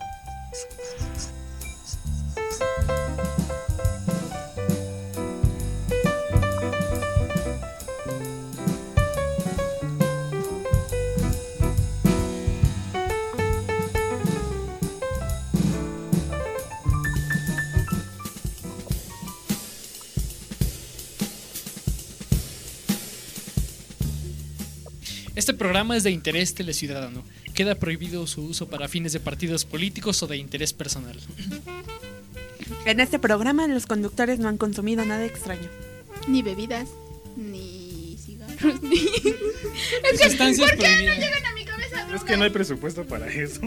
Este programa es de interés teleciudadano. Queda prohibido su uso para fines de partidos políticos o de interés personal. En este programa los conductores no han consumido nada extraño. Ni bebidas, ni cigarros, ni... Es que, Sustancias ¿por qué no prohibidas. llegan a mi cabeza? Es que no hay presupuesto para eso.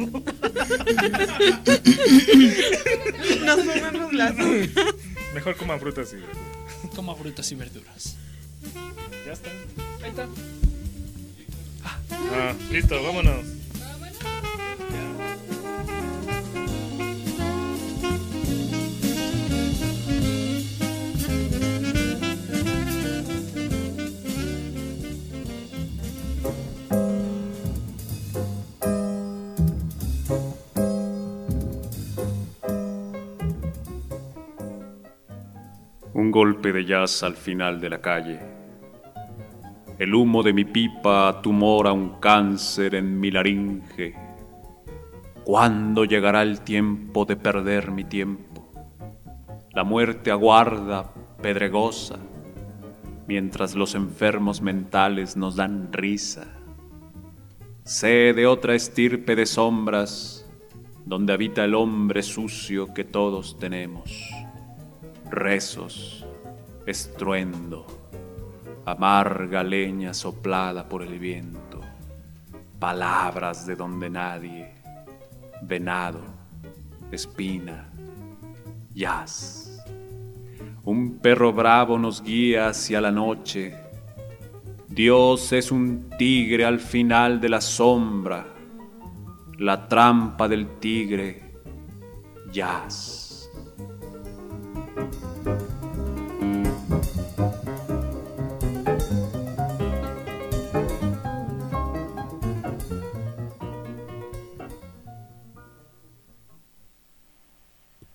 Nos comemos las... Mejor coman frutas y verduras. Coma frutas y verduras. Ya está. Ahí está. Ah, listo, vámonos. Un golpe de jazz al final de la calle. El humo de mi pipa tumora un cáncer en mi laringe. ¿Cuándo llegará el tiempo de perder mi tiempo? La muerte aguarda, pedregosa, mientras los enfermos mentales nos dan risa. Sé de otra estirpe de sombras, donde habita el hombre sucio que todos tenemos. Rezos, estruendo, amarga leña soplada por el viento, palabras de donde nadie, venado, espina, jazz. Un perro bravo nos guía hacia la noche. Dios es un tigre al final de la sombra, la trampa del tigre, jazz.